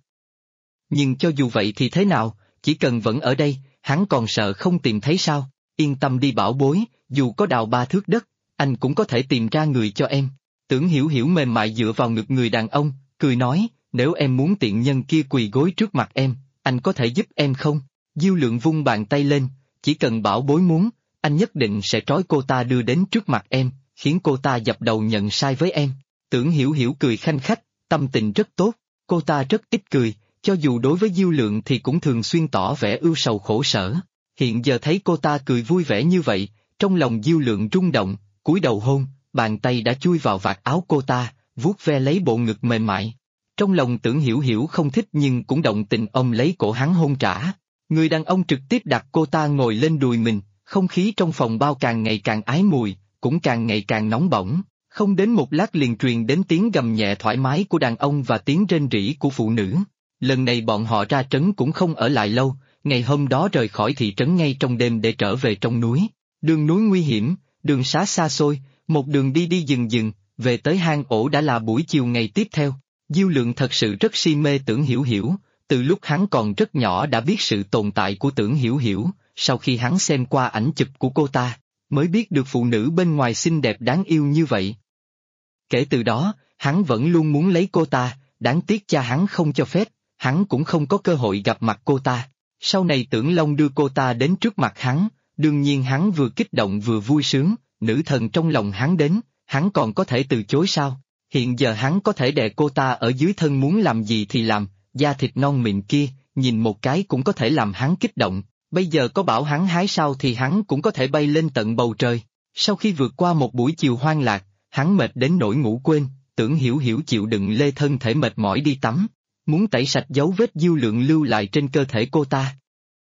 Nhưng cho dù vậy thì thế nào, chỉ cần vẫn ở đây, hắn còn sợ không tìm thấy sao? Yên tâm đi bảo bối, dù có đào 3 thước đất, anh cũng có thể tìm ra người cho em. Tưởng Hiểu Hiểu mềm mại dựa vào ngực người đàn ông, cười nói, nếu em muốn tiện nhân kia quỳ gối trước mặt em, anh có thể giúp em không? Diêu Lượng vung bàn tay lên, chỉ cần bảo bối muốn, anh nhất định sẽ trói cô ta đưa đến trước mặt em, khiến cô ta dập đầu nhận sai với em. Tưởng Hiểu Hiểu cười khanh khách, tâm tình rất tốt, cô ta rất ít cười, cho dù đối với Diêu Lượng thì cũng thường xuyên tỏ vẻ ưu sầu khổ sở. Hiện giờ thấy cô ta cười vui vẻ như vậy, trong lòng Diêu Lượng rung động, cúi đầu hôn, bàn tay đã chui vào vạt áo cô ta, vuốt ve lấy bộ ngực mềm mại. Trong lòng Tưởng Hiểu Hiểu không thích nhưng cũng động tình ôm lấy cổ hắn hôn trả. Người đàn ông trực tiếp đặt cô ta ngồi lên đùi mình, không khí trong phòng bao càng ngày càng ái mùi, cũng càng ngày càng nóng bỏng. Không đến một lát liền truyền đến tiếng gầm nhẹ thoải mái của đàn ông và tiếng rên rỉ của phụ nữ. Lần này bọn họ ra trấn cũng không ở lại lâu, ngày hôm đó rời khỏi thị trấn ngay trong đêm để trở về trong núi. Đường núi nguy hiểm, đường xá xa xôi, một đường đi đi dừng dừng, về tới hang ổ đã là buổi chiều ngày tiếp theo. Diêu Lượng thật sự rất si mê Tưởng Hiểu Hiểu, từ lúc hắn còn rất nhỏ đã biết sự tồn tại của Tưởng Hiểu Hiểu, sau khi hắn xem qua ảnh chụp của cô ta, mới biết được phụ nữ bên ngoài xinh đẹp đáng yêu như vậy. Kể từ đó, hắn vẫn luôn muốn lấy cô ta, đáng tiếc cha hắn không cho phép, hắn cũng không có cơ hội gặp mặt cô ta. Sau này Tưởng Long đưa cô ta đến trước mặt hắn, đương nhiên hắn vừa kích động vừa vui sướng, nữ thần trong lòng hắn đến, hắn còn có thể từ chối sao? Hiện giờ hắn có thể đè cô ta ở dưới thân muốn làm gì thì làm, da thịt non mịn kia, nhìn một cái cũng có thể làm hắn kích động, bây giờ có bảo hắn hái sao thì hắn cũng có thể bay lên tận bầu trời. Sau khi vượt qua một buổi chiều hoang lạc, hắn mệt đến nỗi ngủ quên, Tưởng Hiểu Hiểu chịu đựng lê thân thể mệt mỏi đi tắm, muốn tẩy sạch dấu vết Diêu Lượng lưu lại trên cơ thể cô ta.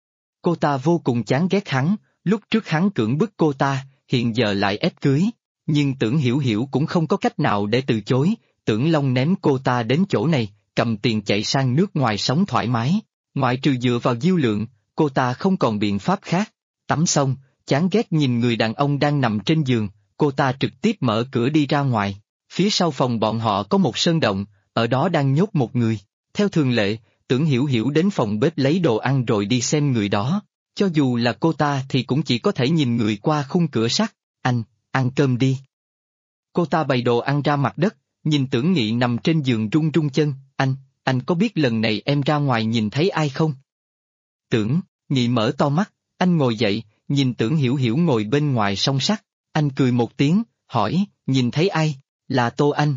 Cô ta vô cùng chán ghét hắn, lúc trước hắn cưỡng bức cô ta, hiện giờ lại ép cưới, nhưng Tưởng Hiểu Hiểu cũng không có cách nào để từ chối, Tưởng Long ném cô ta đến chỗ này, cầm tiền chạy sang nước ngoài sống thoải mái, ngoại trừ dựa vào Diêu Lượng, cô ta không còn biện pháp khác. Tắm xong, chán ghét nhìn người đàn ông đang nằm trên giường, cô ta trực tiếp mở cửa đi ra ngoài. Phía sau phòng bọn họ có một sơn động, ở đó đang nhốt một người. Theo thường lệ, Tưởng Hiểu Hiểu đến phòng bếp lấy đồ ăn rồi đi xem người đó. Cho dù là cô ta thì cũng chỉ có thể nhìn người qua khung cửa sắt. Anh, ăn cơm đi. Cô ta bày đồ ăn ra mặt đất, nhìn Tưởng Nghị nằm trên giường run run chân. Anh có biết lần này em ra ngoài nhìn thấy ai không? Tưởng Nghị mở to mắt, anh ngồi dậy, nhìn Tưởng Hiểu Hiểu ngồi bên ngoài song sắt. Anh cười một tiếng, hỏi, nhìn thấy ai? Là Tô Anh.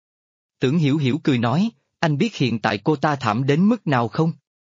Tưởng Hiểu Hiểu cười nói, anh biết hiện tại cô ta thảm đến mức nào không?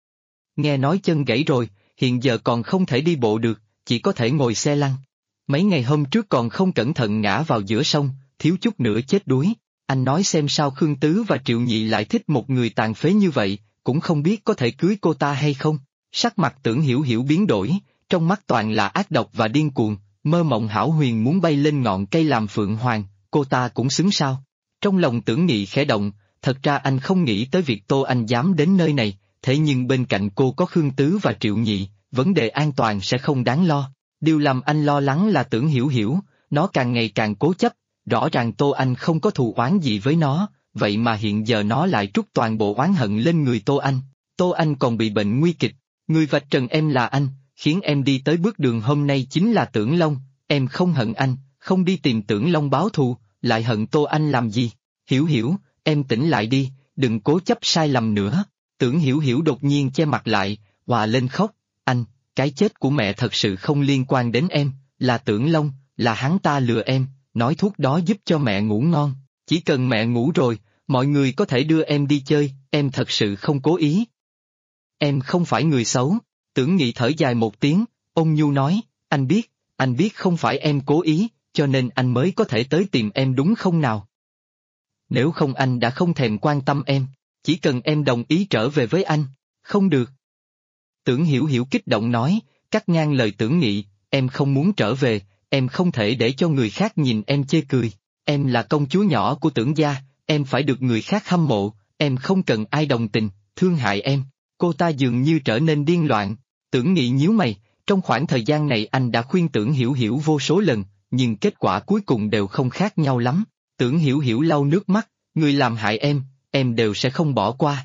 Nghe nói chân gãy rồi, hiện giờ còn không thể đi bộ được, chỉ có thể ngồi xe lăn. Mấy ngày hôm trước còn không cẩn thận ngã vào giữa sông, thiếu chút nữa chết đuối. Anh nói xem sao Khương Tứ và Triệu Nhị lại thích một người tàn phế như vậy, cũng không biết có thể cưới cô ta hay không. Sắc mặt Tưởng Hiểu Hiểu biến đổi, trong mắt toàn là ác độc và điên cuồng, mơ mộng hão huyền muốn bay lên ngọn cây làm phượng hoàng, cô ta cũng xứng sao? Trong lòng Tưởng Nghị khẽ động, thật ra anh không nghĩ tới việc Tô Anh dám đến nơi này, thế nhưng bên cạnh cô có Khương Tứ và Triệu Nhị, vấn đề an toàn sẽ không đáng lo. Điều làm anh lo lắng là Tưởng Hiểu Hiểu, nó càng ngày càng cố chấp, rõ ràng Tô Anh không có thù oán gì với nó, vậy mà hiện giờ nó lại trút toàn bộ oán hận lên người Tô Anh. Tô Anh còn bị bệnh nguy kịch, người vạch trần em là anh, khiến em đi tới bước đường hôm nay chính là Tưởng Long, em không hận anh, không đi tìm Tưởng Long báo thù, lại hận Tô Anh làm gì? Hiểu Hiểu, em tỉnh lại đi, đừng cố chấp sai lầm nữa. Tưởng Hiểu Hiểu đột nhiên che mặt lại, hòa lên khóc, anh, cái chết của mẹ thật sự không liên quan đến em, là Tưởng Long, là hắn ta lừa em, nói thuốc đó giúp cho mẹ ngủ ngon, chỉ cần mẹ ngủ rồi, mọi người có thể đưa em đi chơi, em thật sự không cố ý. Em không phải người xấu. Tưởng Nghị thở dài một tiếng, ôn nhu nói, anh biết không phải em cố ý, cho nên anh mới có thể tới tìm em đúng không nào? Nếu không anh đã không thèm quan tâm em, chỉ cần em đồng ý trở về với anh, không được. Tưởng Hiểu Hiểu kích động nói, cắt ngang lời Tưởng Nghị, em không muốn trở về, em không thể để cho người khác nhìn em chê cười, em là công chúa nhỏ của Tưởng gia, em phải được người khác hâm mộ, em không cần ai đồng tình, thương hại em. Cô ta dường như trở nên điên loạn, Tưởng Nghị nhíu mày, trong khoảng thời gian này anh đã khuyên Tưởng Hiểu Hiểu vô số lần, nhưng kết quả cuối cùng đều không khác nhau lắm. Tưởng Hiểu Hiểu lau nước mắt, người làm hại em đều sẽ không bỏ qua.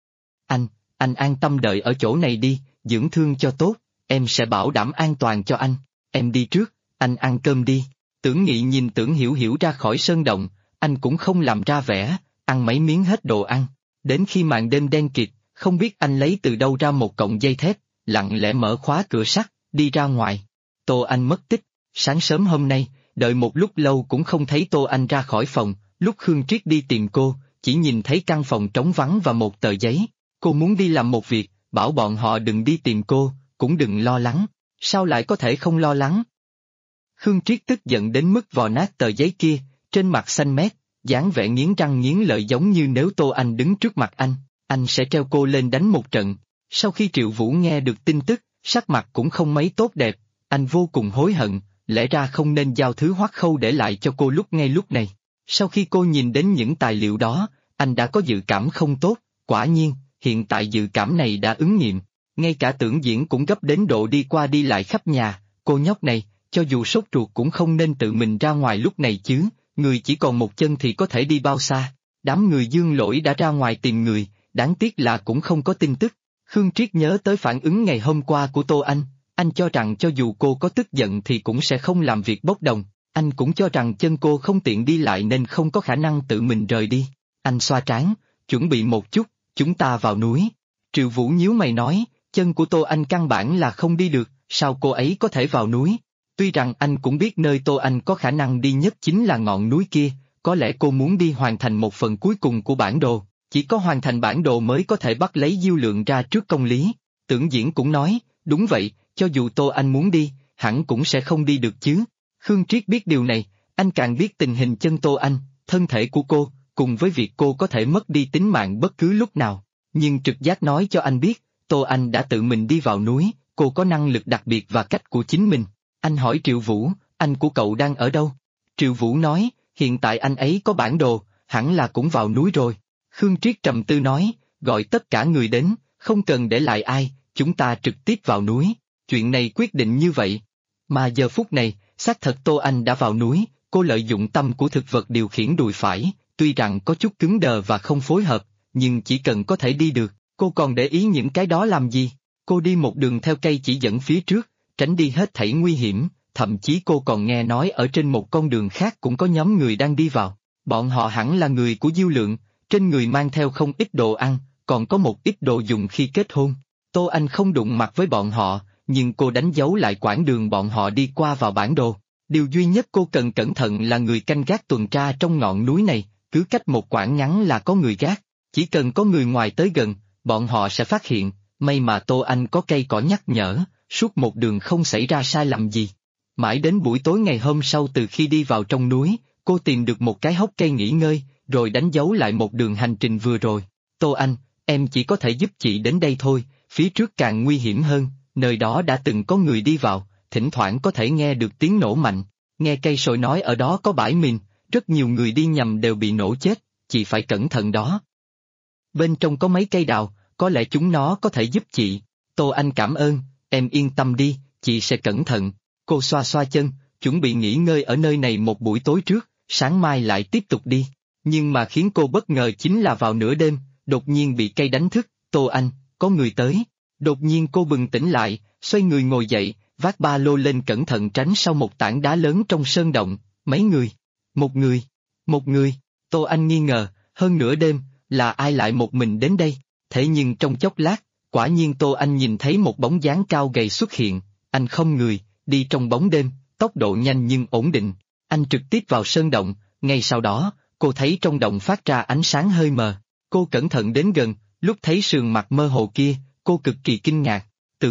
Anh an tâm đợi ở chỗ này đi, dưỡng thương cho tốt, em sẽ bảo đảm an toàn cho anh, em đi trước, anh ăn cơm đi. Tưởng Nghị nhìn Tưởng Hiểu Hiểu ra khỏi sơn động, anh cũng không làm ra vẻ, ăn mấy miếng hết đồ ăn, đến khi màn đêm đen kịt, không biết anh lấy từ đâu ra một cọng dây thép, lặng lẽ mở khóa cửa sắt, đi ra ngoài. Tô Anh mất tích, sáng sớm hôm nay, đợi một lúc lâu cũng không thấy Tô Anh ra khỏi phòng, lúc Khương Triết đi tìm cô, chỉ nhìn thấy căn phòng trống vắng và một tờ giấy. Cô muốn đi làm một việc, bảo bọn họ đừng đi tìm cô, cũng đừng lo lắng. Sao lại có thể không lo lắng? Khương Triết tức giận đến mức vò nát tờ giấy kia, trên mặt xanh mét, dáng vẻ nghiến răng nghiến lợi giống như nếu Tô Anh đứng trước mặt anh sẽ treo cô lên đánh một trận. Sau khi Triệu Vũ nghe được tin tức, sắc mặt cũng không mấy tốt đẹp, anh vô cùng hối hận, lẽ ra không nên giao thứ Hoắc Khâu để lại cho cô ngay lúc này. Sau khi cô nhìn đến những tài liệu đó, anh đã có dự cảm không tốt, quả nhiên, hiện tại dự cảm này đã ứng nghiệm. Ngay cả Tưởng Diễn cũng gấp đến độ đi qua đi lại khắp nhà, cô nhóc này, cho dù sốt ruột cũng không nên tự mình ra ngoài lúc này chứ, người chỉ còn một chân thì có thể đi bao xa. Đám người Dương Lỗi đã ra ngoài tìm người, đáng tiếc là cũng không có tin tức. Khương Triết nhớ tới phản ứng ngày hôm qua của Tô anh cho rằng cho dù cô có tức giận thì cũng sẽ không làm việc bốc đồng, anh cũng cho rằng chân cô không tiện đi lại nên không có khả năng tự mình rời đi. Anh xoa trán, chuẩn bị một chút, chúng ta vào núi. Triệu Vũ nhíu mày nói, chân của Tô Anh căn bản là không đi được, sao cô ấy có thể vào núi? Tuy rằng anh cũng biết nơi Tô Anh có khả năng đi nhất chính là ngọn núi kia, có lẽ cô muốn đi hoàn thành một phần cuối cùng của bản đồ, chỉ có hoàn thành bản đồ mới có thể bắt lấy Diêu Lượng ra trước công lý. Tưởng Diễn cũng nói, đúng vậy, cho dù Tô Anh muốn đi, hẳn cũng sẽ không đi được chứ. Khương Triết biết điều này, anh càng biết tình hình chân Tô Anh, thân thể của cô, cùng với việc cô có thể mất đi tính mạng bất cứ lúc nào. Nhưng trực giác nói cho anh biết, Tô Anh đã tự mình đi vào núi, cô có năng lực đặc biệt và cách của chính mình. Anh hỏi Triệu Vũ, anh của cậu đang ở đâu? Triệu Vũ nói, hiện tại anh ấy có bản đồ, hẳn là cũng vào núi rồi. Khương Triết trầm tư nói, gọi tất cả người đến, không cần để lại ai, chúng ta trực tiếp vào núi, chuyện này quyết định như vậy. Mà giờ phút này, xác thật Tô Anh đã vào núi, cô lợi dụng tâm của thực vật điều khiển đùi phải, tuy rằng có chút cứng đờ và không phối hợp, nhưng chỉ cần có thể đi được, cô còn để ý những cái đó làm gì? Cô đi một đường theo cây chỉ dẫn phía trước, tránh đi hết thảy nguy hiểm, thậm chí cô còn nghe nói ở trên một con đường khác cũng có nhóm người đang đi vào. Bọn họ hẳn là người của Diêu Lượng, trên người mang theo không ít đồ ăn, còn có một ít đồ dùng khi kết hôn. Tô Anh không đụng mặt với bọn họ, nhưng cô đánh dấu lại quãng đường bọn họ đi qua vào bản đồ. Điều duy nhất cô cần cẩn thận là người canh gác tuần tra trong ngọn núi này, cứ cách một quãng ngắn là có người gác, chỉ cần có người ngoài tới gần, bọn họ sẽ phát hiện, may mà Tô Anh có cây cỏ nhắc nhở, suốt một đường không xảy ra sai lầm gì. Mãi đến buổi tối ngày hôm sau từ khi đi vào trong núi, cô tìm được một cái hốc cây nghỉ ngơi, rồi đánh dấu lại một đường hành trình vừa rồi. Tô Anh, em chỉ có thể giúp chị đến đây thôi, phía trước càng nguy hiểm hơn, nơi đó đã từng có người đi vào, thỉnh thoảng có thể nghe được tiếng nổ mạnh. Nghe cây sồi nói ở đó có bãi mìn, rất nhiều người đi nhầm đều bị nổ chết, chị phải cẩn thận đó. Bên trong có mấy cây đào, có lẽ chúng nó có thể giúp chị. Tô Anh cảm ơn, em yên tâm đi, chị sẽ cẩn thận. Cô xoa xoa chân, chuẩn bị nghỉ ngơi ở nơi này một buổi tối trước, sáng mai lại tiếp tục đi. Nhưng mà khiến cô bất ngờ chính là vào nửa đêm, đột nhiên bị cây đánh thức. Tô Anh, có người tới. Đột nhiên cô bừng tỉnh lại, xoay người ngồi dậy, vác ba lô lên cẩn thận tránh sau một tảng đá lớn trong sơn động. Mấy người? Một người. Tô Anh nghi ngờ, hơn nửa đêm, là ai lại một mình đến đây? Thế nhưng trong chốc lát, quả nhiên Tô Anh nhìn thấy một bóng dáng cao gầy xuất hiện, anh không người, đi trong bóng đêm, tốc độ nhanh nhưng ổn định. Anh trực tiếp vào sơn động, ngay sau đó, cô thấy trong động phát ra ánh sáng hơi mờ. Cô cẩn thận đến gần, lúc thấy sườn mặt mơ hồ kia, cô cực kỳ kinh ngạc.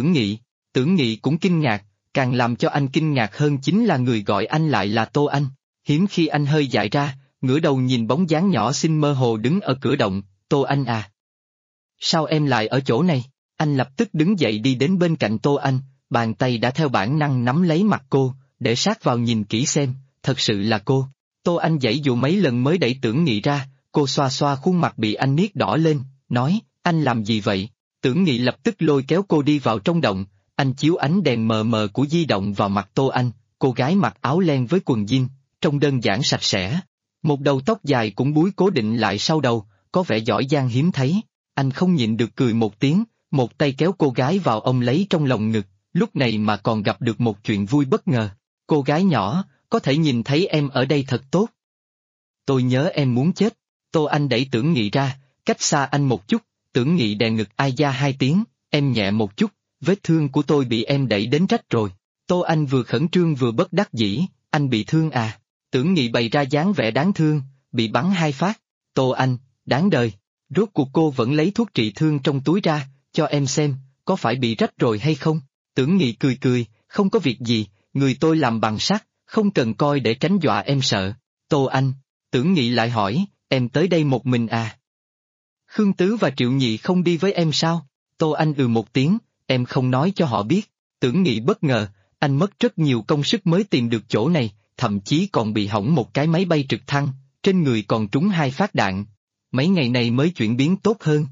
Tưởng Nghị cũng kinh ngạc, càng làm cho anh kinh ngạc hơn chính là người gọi anh lại là Tô Anh. Hiếm khi anh hơi dại ra, ngửa đầu nhìn bóng dáng nhỏ xinh mơ hồ đứng ở cửa động. Tô Anh à? Sao em lại ở chỗ này? Anh lập tức đứng dậy đi đến bên cạnh Tô Anh, bàn tay đã theo bản năng nắm lấy mặt cô, để sát vào nhìn kỹ xem, thật sự là cô. Tô Anh giãy dụ mấy lần mới đẩy Tưởng Nghị ra, cô xoa xoa khuôn mặt bị anh niết đỏ lên, nói, anh làm gì vậy? Tưởng Nghị lập tức lôi kéo cô đi vào trong động, anh chiếu ánh đèn mờ mờ của di động vào mặt Tô Anh, cô gái mặc áo len với quần jean, trông đơn giản sạch sẽ. Một đầu tóc dài cũng búi cố định lại sau đầu, có vẻ giỏi giang hiếm thấy. Anh không nhịn được cười một tiếng, một tay kéo cô gái vào ôm lấy trong lòng ngực, lúc này mà còn gặp được một chuyện vui bất ngờ. Cô gái nhỏ, có thể nhìn thấy em ở đây thật tốt. Tôi nhớ em muốn chết. Tô Anh đẩy Tưởng Nghị ra, cách xa anh một chút, Tưởng Nghị đè ngực ai da hai tiếng, em nhẹ một chút, vết thương của tôi bị em đẩy đến rách rồi. Tô Anh vừa khẩn trương vừa bất đắc dĩ, anh bị thương à? Tưởng Nghị bày ra dáng vẻ đáng thương, bị bắn 2 phát. Tô Anh, đáng đời. Rốt cuộc cô vẫn lấy thuốc trị thương trong túi ra, cho em xem, có phải bị rách rồi hay không? Tưởng Nghị cười cười, không có việc gì, người tôi làm bằng sắt, không cần coi để tránh dọa em sợ. Tô Anh, Tưởng Nghị lại hỏi, em tới đây một mình à? Khương Tứ và Triệu Nhị không đi với em sao? Tô Anh một tiếng, em không nói cho họ biết. Tưởng Nghị bất ngờ, anh mất rất nhiều công sức mới tìm được chỗ này, thậm chí còn bị hỏng một cái máy bay trực thăng, trên người còn trúng 2 phát đạn. Mấy ngày này mới chuyển biến tốt hơn.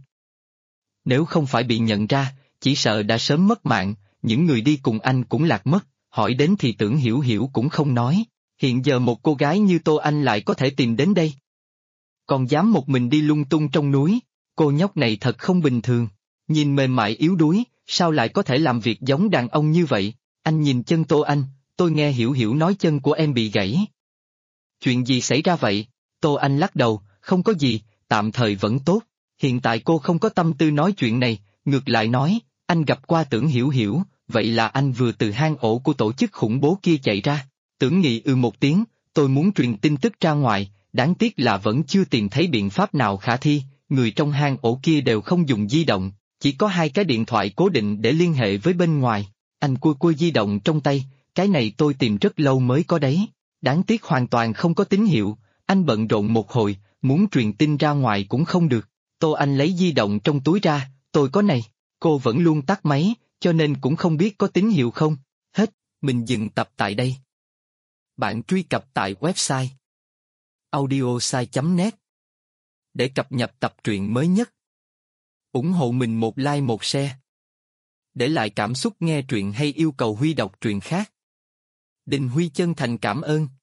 Nếu không phải bị nhận ra, chỉ sợ đã sớm mất mạng, những người đi cùng anh cũng lạc mất, hỏi đến thì Tưởng Hiểu Hiểu cũng không nói. Hiện giờ một cô gái như Tô Anh lại có thể tìm đến đây. Còn dám một mình đi lung tung trong núi, cô nhóc này thật không bình thường. Nhìn mềm mại yếu đuối, sao lại có thể làm việc giống đàn ông như vậy? Anh nhìn chân Tô Anh, tôi nghe Hiểu Hiểu nói chân của em bị gãy. Chuyện gì xảy ra vậy? Tô Anh lắc đầu, không có gì, tạm thời vẫn tốt. Hiện tại cô không có tâm tư nói chuyện này, ngược lại nói, anh gặp qua Tưởng Hiểu Hiểu, vậy là anh vừa từ hang ổ của tổ chức khủng bố kia chạy ra. Tưởng Nghị một tiếng, tôi muốn truyền tin tức ra ngoài, đáng tiếc là vẫn chưa tìm thấy biện pháp nào khả thi, người trong hang ổ kia đều không dùng di động, chỉ có 2 cái điện thoại cố định để liên hệ với bên ngoài. Anh cua di động trong tay, cái này tôi tìm rất lâu mới có đấy. Đáng tiếc hoàn toàn không có tín hiệu, anh bận rộn một hồi, muốn truyền tin ra ngoài cũng không được. Tô Anh lấy di động trong túi ra, tôi có này, cô vẫn luôn tắt máy, cho nên cũng không biết có tín hiệu không. Hết, mình dừng tập tại đây. Bạn truy cập tại website audiosai.net để cập nhật tập truyện mới nhất. Ủng hộ mình một like một share. Để lại cảm xúc nghe truyện hay yêu cầu Huy đọc truyện khác. Đình Huy chân thành cảm ơn.